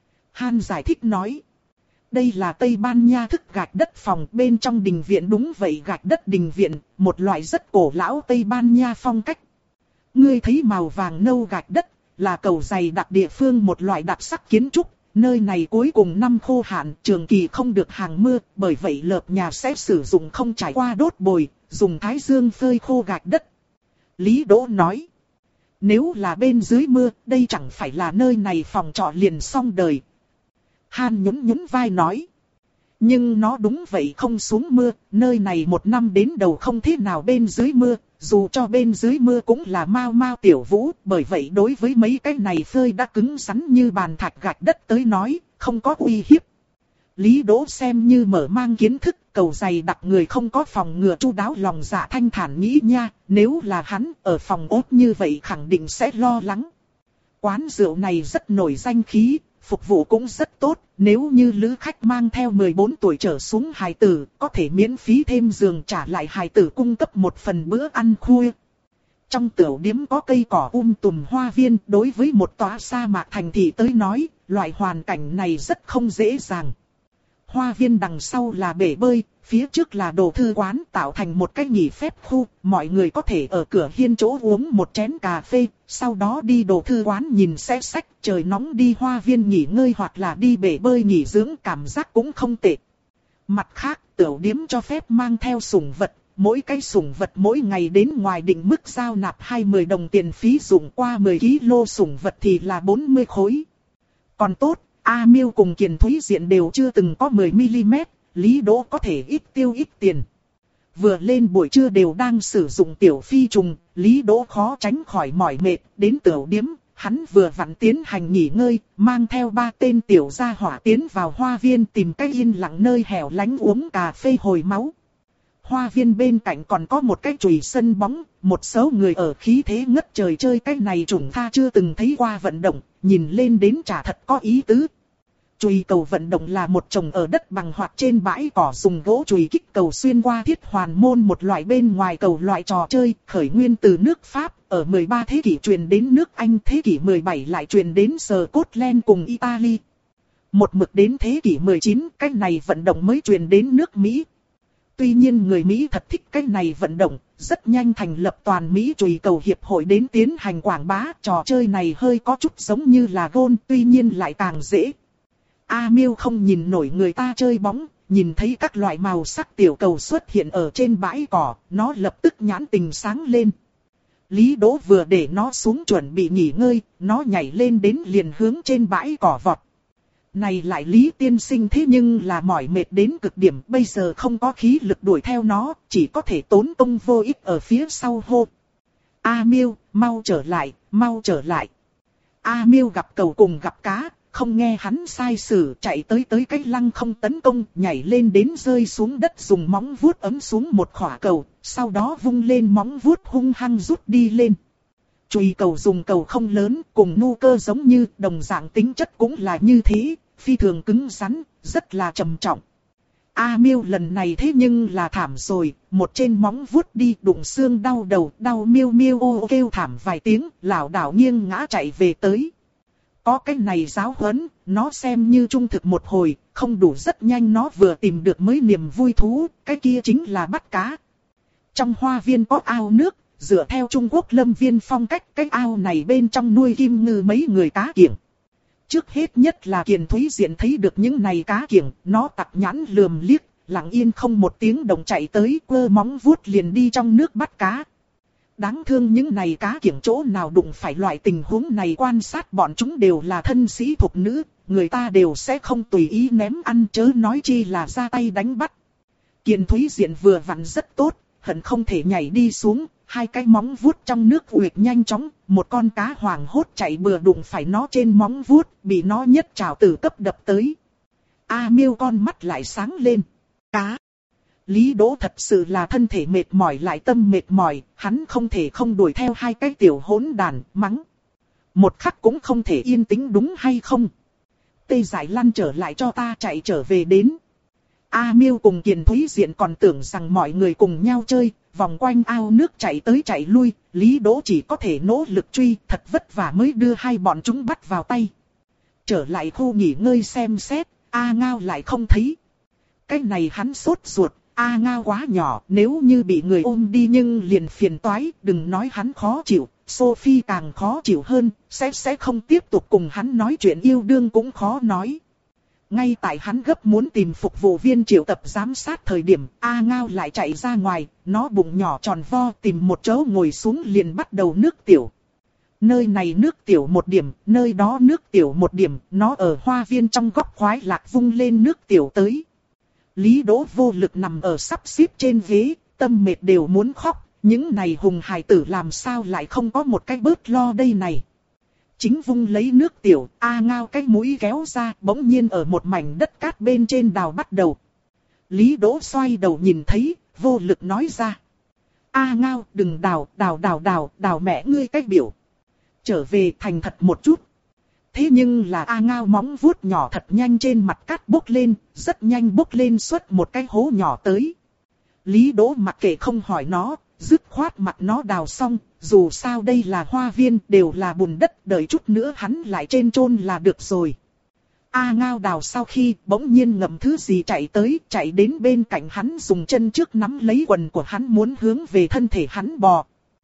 Speaker 1: Han giải thích nói. Đây là Tây Ban Nha thức gạch đất phòng, bên trong đình viện đúng vậy, gạch đất đình viện, một loại rất cổ lão Tây Ban Nha phong cách. Ngươi thấy màu vàng nâu gạch đất, là cầu dày đặc địa phương một loại đặc sắc kiến trúc, nơi này cuối cùng năm khô hạn, trường kỳ không được hàng mưa, bởi vậy lợp nhà sẽ sử dụng không trải qua đốt bồi, dùng thái dương phơi khô gạch đất. Lý Đỗ nói. Nếu là bên dưới mưa, đây chẳng phải là nơi này phòng trọ liền xong đời. Han nhún nhún vai nói. Nhưng nó đúng vậy không xuống mưa, nơi này một năm đến đầu không thế nào bên dưới mưa, dù cho bên dưới mưa cũng là mau mau tiểu vũ, bởi vậy đối với mấy cái này phơi đã cứng rắn như bàn thạch gạch đất tới nói, không có uy hiếp. Lý Đỗ xem như mở mang kiến thức, cầu dày đặc người không có phòng ngừa chu đáo, lòng dạ thanh thản nghĩ nha, nếu là hắn ở phòng ốt như vậy khẳng định sẽ lo lắng. Quán rượu này rất nổi danh khí, phục vụ cũng rất tốt, nếu như lữ khách mang theo mười bốn tuổi trở xuống hài tử, có thể miễn phí thêm giường trả lại hài tử cung cấp một phần bữa ăn khuya. Trong tiểu điếm có cây cỏ um tùm hoa viên, đối với một tòa sa mạc thành thị tới nói, loại hoàn cảnh này rất không dễ dàng. Hoa viên đằng sau là bể bơi, phía trước là đồ thư quán tạo thành một cái nghỉ phép khu, mọi người có thể ở cửa hiên chỗ uống một chén cà phê, sau đó đi đồ thư quán nhìn xe sách, trời nóng đi hoa viên nghỉ ngơi hoặc là đi bể bơi nghỉ dưỡng, cảm giác cũng không tệ. Mặt khác, tiểu điếm cho phép mang theo sủng vật, mỗi cái sủng vật mỗi ngày đến ngoài định mức giao nạp hai mươi đồng tiền phí dụng, qua mười ki lô sủng vật thì là bốn mươi khối. Còn tốt, A Miêu cùng Kiền Thúy Diện đều chưa từng có mười mi li mét, Lý Đỗ có thể ít tiêu ít tiền. Vừa lên buổi trưa đều đang sử dụng tiểu phi trùng, Lý Đỗ khó tránh khỏi mỏi mệt, đến tiểu điếm, hắn vừa vặn tiến hành nghỉ ngơi, mang theo ba tên tiểu gia hỏa tiến vào hoa viên tìm cái yên lặng nơi hẻo lánh uống cà phê hồi máu. Hoa viên bên cạnh còn có một cái chùy sân bóng, một số người ở khí thế ngất trời chơi cái này trùng tha chưa từng thấy qua vận động, nhìn lên đến chả thật có ý tứ. Chùy cầu vận động là một trồng ở đất bằng hoặc trên bãi cỏ dùng gỗ chùy kích cầu xuyên qua thiết hoàn môn một loại bên ngoài cầu loại trò chơi, khởi nguyên từ nước Pháp, ở mười ba thế kỷ truyền đến nước Anh, thế kỷ mười bảy lại truyền đến Scotland cùng Italy. Một mực đến thế kỷ mười chín, cái này vận động mới truyền đến nước Mỹ. Tuy nhiên người Mỹ thật thích cái này vận động, rất nhanh thành lập toàn Mỹ chùy cầu hiệp hội đến tiến hành quảng bá. Trò chơi này hơi có chút giống như là gôn, tuy nhiên lại càng dễ. A Miêu không nhìn nổi người ta chơi bóng, nhìn thấy các loại màu sắc tiểu cầu xuất hiện ở trên bãi cỏ, nó lập tức nhãn tình sáng lên. Lý Đỗ vừa để nó xuống chuẩn bị nghỉ ngơi, nó nhảy lên đến liền hướng trên bãi cỏ vọt. Này lại Lý tiên sinh thế nhưng là mỏi mệt đến cực điểm, bây giờ không có khí lực đuổi theo nó, chỉ có thể tốn công vô ích ở phía sau hô. A Miêu, mau trở lại, mau trở lại. A Miêu gặp cầu cùng gặp cá, không nghe hắn sai sử, chạy tới tới cái lăng không tấn công, nhảy lên đến rơi xuống đất dùng móng vuốt ấm xuống một khỏa cầu, sau đó vung lên móng vuốt hung hăng rút đi lên. Chùy cầu dùng cầu không lớn, cùng nu cơ giống như, đồng dạng tính chất cũng là như thế, phi thường cứng rắn, rất là trầm trọng. A Miêu lần này thế nhưng là thảm rồi, một trên móng vuốt đi đụng xương đau đầu, đau miêu miêu ô kêu thảm vài tiếng, lảo đảo nghiêng ngã chạy về tới. Có cái này giáo huấn, nó xem như trung thực một hồi, không đủ rất nhanh nó vừa tìm được mới niềm vui thú, cái kia chính là bắt cá. Trong hoa viên có ao nước, dựa theo Trung Quốc lâm viên phong cách, cái ao này bên trong nuôi kim ngư mấy người cá kiểng. Trước hết nhất là Kiền Thúy Diện thấy được những này cá kiểng, nó tặc nhãn lườm liếc, lặng yên không một tiếng động chạy tới, quơ móng vuốt liền đi trong nước bắt cá. Đáng thương những này cá kiểng chỗ nào đụng phải loại tình huống này, quan sát bọn chúng đều là thân sĩ thục nữ, người ta đều sẽ không tùy ý ném ăn, chớ nói chi là ra tay đánh bắt. Kiền Thúy Diện vừa vặn rất tốt, hận không thể nhảy đi xuống, hai cái móng vuốt trong nước uyệt nhanh chóng, một con cá hoàng hốt chạy bừa đụng phải nó trên móng vuốt, bị nó nhất trảo tử cấp đập tới. A Miêu con mắt lại sáng lên. Cá! Lý Đỗ thật sự là thân thể mệt mỏi lại tâm mệt mỏi, hắn không thể không đuổi theo hai cái tiểu hỗn đàn, mắng. Một khắc cũng không thể yên tĩnh đúng hay không? Tê Giải lăn trở lại cho ta chạy trở về đến. A Miêu cùng Kiền Thúy Diện còn tưởng rằng mọi người cùng nhau chơi, vòng quanh ao nước chạy tới chạy lui, Lý Đỗ chỉ có thể nỗ lực truy, thật vất vả mới đưa hai bọn chúng bắt vào tay. Trở lại khu nghỉ ngơi xem xét, A Ngao lại không thấy. Cái này hắn sốt ruột, A Ngao quá nhỏ, nếu như bị người ôm đi nhưng liền phiền toái, đừng nói hắn khó chịu, Sophie càng khó chịu hơn, sẽ sẽ không tiếp tục cùng hắn nói chuyện yêu đương cũng khó nói. Ngay tại hắn gấp muốn tìm phục vụ viên triệu tập giám sát thời điểm, A Ngao lại chạy ra ngoài, nó bụng nhỏ tròn vo tìm một chỗ ngồi xuống liền bắt đầu nước tiểu. Nơi này nước tiểu một điểm, nơi đó nước tiểu một điểm, nó ở hoa viên trong góc khoái lạc vung lên nước tiểu tới. Lý Đỗ vô lực nằm ở sắp xếp trên ghế, tâm mệt đều muốn khóc, những này hùng hài tử làm sao lại không có một cái bớt lo đây này. Chính vung lấy nước tiểu, A Ngao cái mũi kéo ra, bỗng nhiên ở một mảnh đất cát bên trên đào bắt đầu. Lý Đỗ xoay đầu nhìn thấy, vô lực nói ra. A Ngao, đừng đào, đào đào đào, đào mẹ ngươi cái biểu. Trở về thành thật một chút. Thế nhưng là A Ngao móng vuốt nhỏ thật nhanh trên mặt cát bốc lên, rất nhanh bốc lên suốt một cái hố nhỏ tới. Lý Đỗ mặc kệ không hỏi nó, dứt khoát mặt nó đào xong, dù sao đây là hoa viên, đều là bùn đất, đợi chút nữa hắn lại trên chôn là được rồi. A Ngao đào sau khi bỗng nhiên ngậm thứ gì chạy tới, chạy đến bên cạnh hắn dùng chân trước nắm lấy quần của hắn muốn hướng về thân thể hắn bò.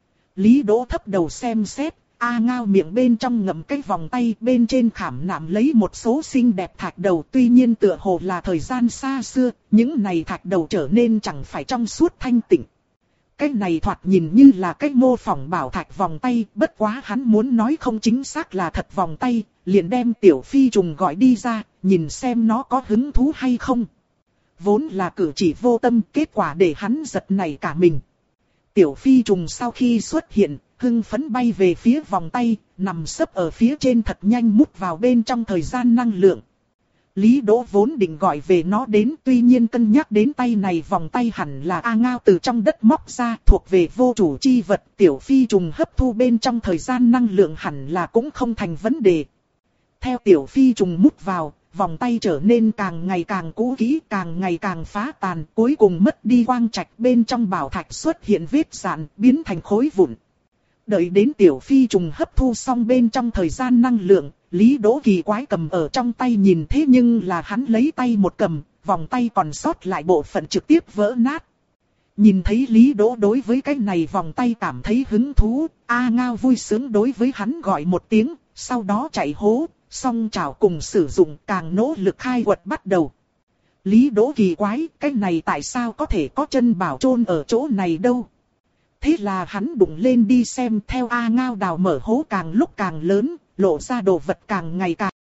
Speaker 1: Lý Đỗ thấp đầu xem xét, A Ngao miệng bên trong ngậm cái vòng tay, bên trên khảm nạm lấy một số xinh đẹp thạch đầu, tuy nhiên tựa hồ là thời gian xa xưa, những này thạch đầu trở nên chẳng phải trong suốt thanh tịnh. Cái này thoạt nhìn như là cái mô phỏng bảo thạch vòng tay, bất quá hắn muốn nói không chính xác là thật vòng tay, liền đem tiểu phi trùng gọi đi ra, nhìn xem nó có hứng thú hay không. vốn là cử chỉ vô tâm, kết quả để hắn giật nảy cả mình. Tiểu phi trùng sau khi xuất hiện, hưng phấn bay về phía vòng tay, nằm sấp ở phía trên thật nhanh mút vào bên trong thời gian năng lượng. Lý Đỗ vốn định gọi về nó đến, tuy nhiên cân nhắc đến tay này vòng tay hẳn là A Ngao từ trong đất móc ra, thuộc về vô chủ chi vật, tiểu phi trùng hấp thu bên trong thời gian năng lượng hẳn là cũng không thành vấn đề. Theo tiểu phi trùng mút vào, vòng tay trở nên càng ngày càng cũ kỹ, càng ngày càng phá tàn, cuối cùng mất đi quang trạch, bên trong bảo thạch xuất hiện vết rạn, biến thành khối vụn. Đợi đến tiểu phi trùng hấp thu xong bên trong thời gian năng lượng, Lý Đỗ kỳ quái cầm ở trong tay nhìn, thế nhưng là hắn lấy tay một cầm, vòng tay còn sót lại bộ phận trực tiếp vỡ nát. Nhìn thấy Lý Đỗ đối với cái này vòng tay cảm thấy hứng thú, A Ngao vui sướng đối với hắn gọi một tiếng, sau đó chạy hố, song chảo cùng sử dụng, càng nỗ lực khai quật bắt đầu. Lý Đỗ kỳ quái, cái này tại sao có thể có chân bảo chôn ở chỗ này đâu? Thế là hắn đụng lên đi xem, theo A Ngao đào mở hố càng lúc càng lớn, lộ ra đồ vật càng ngày càng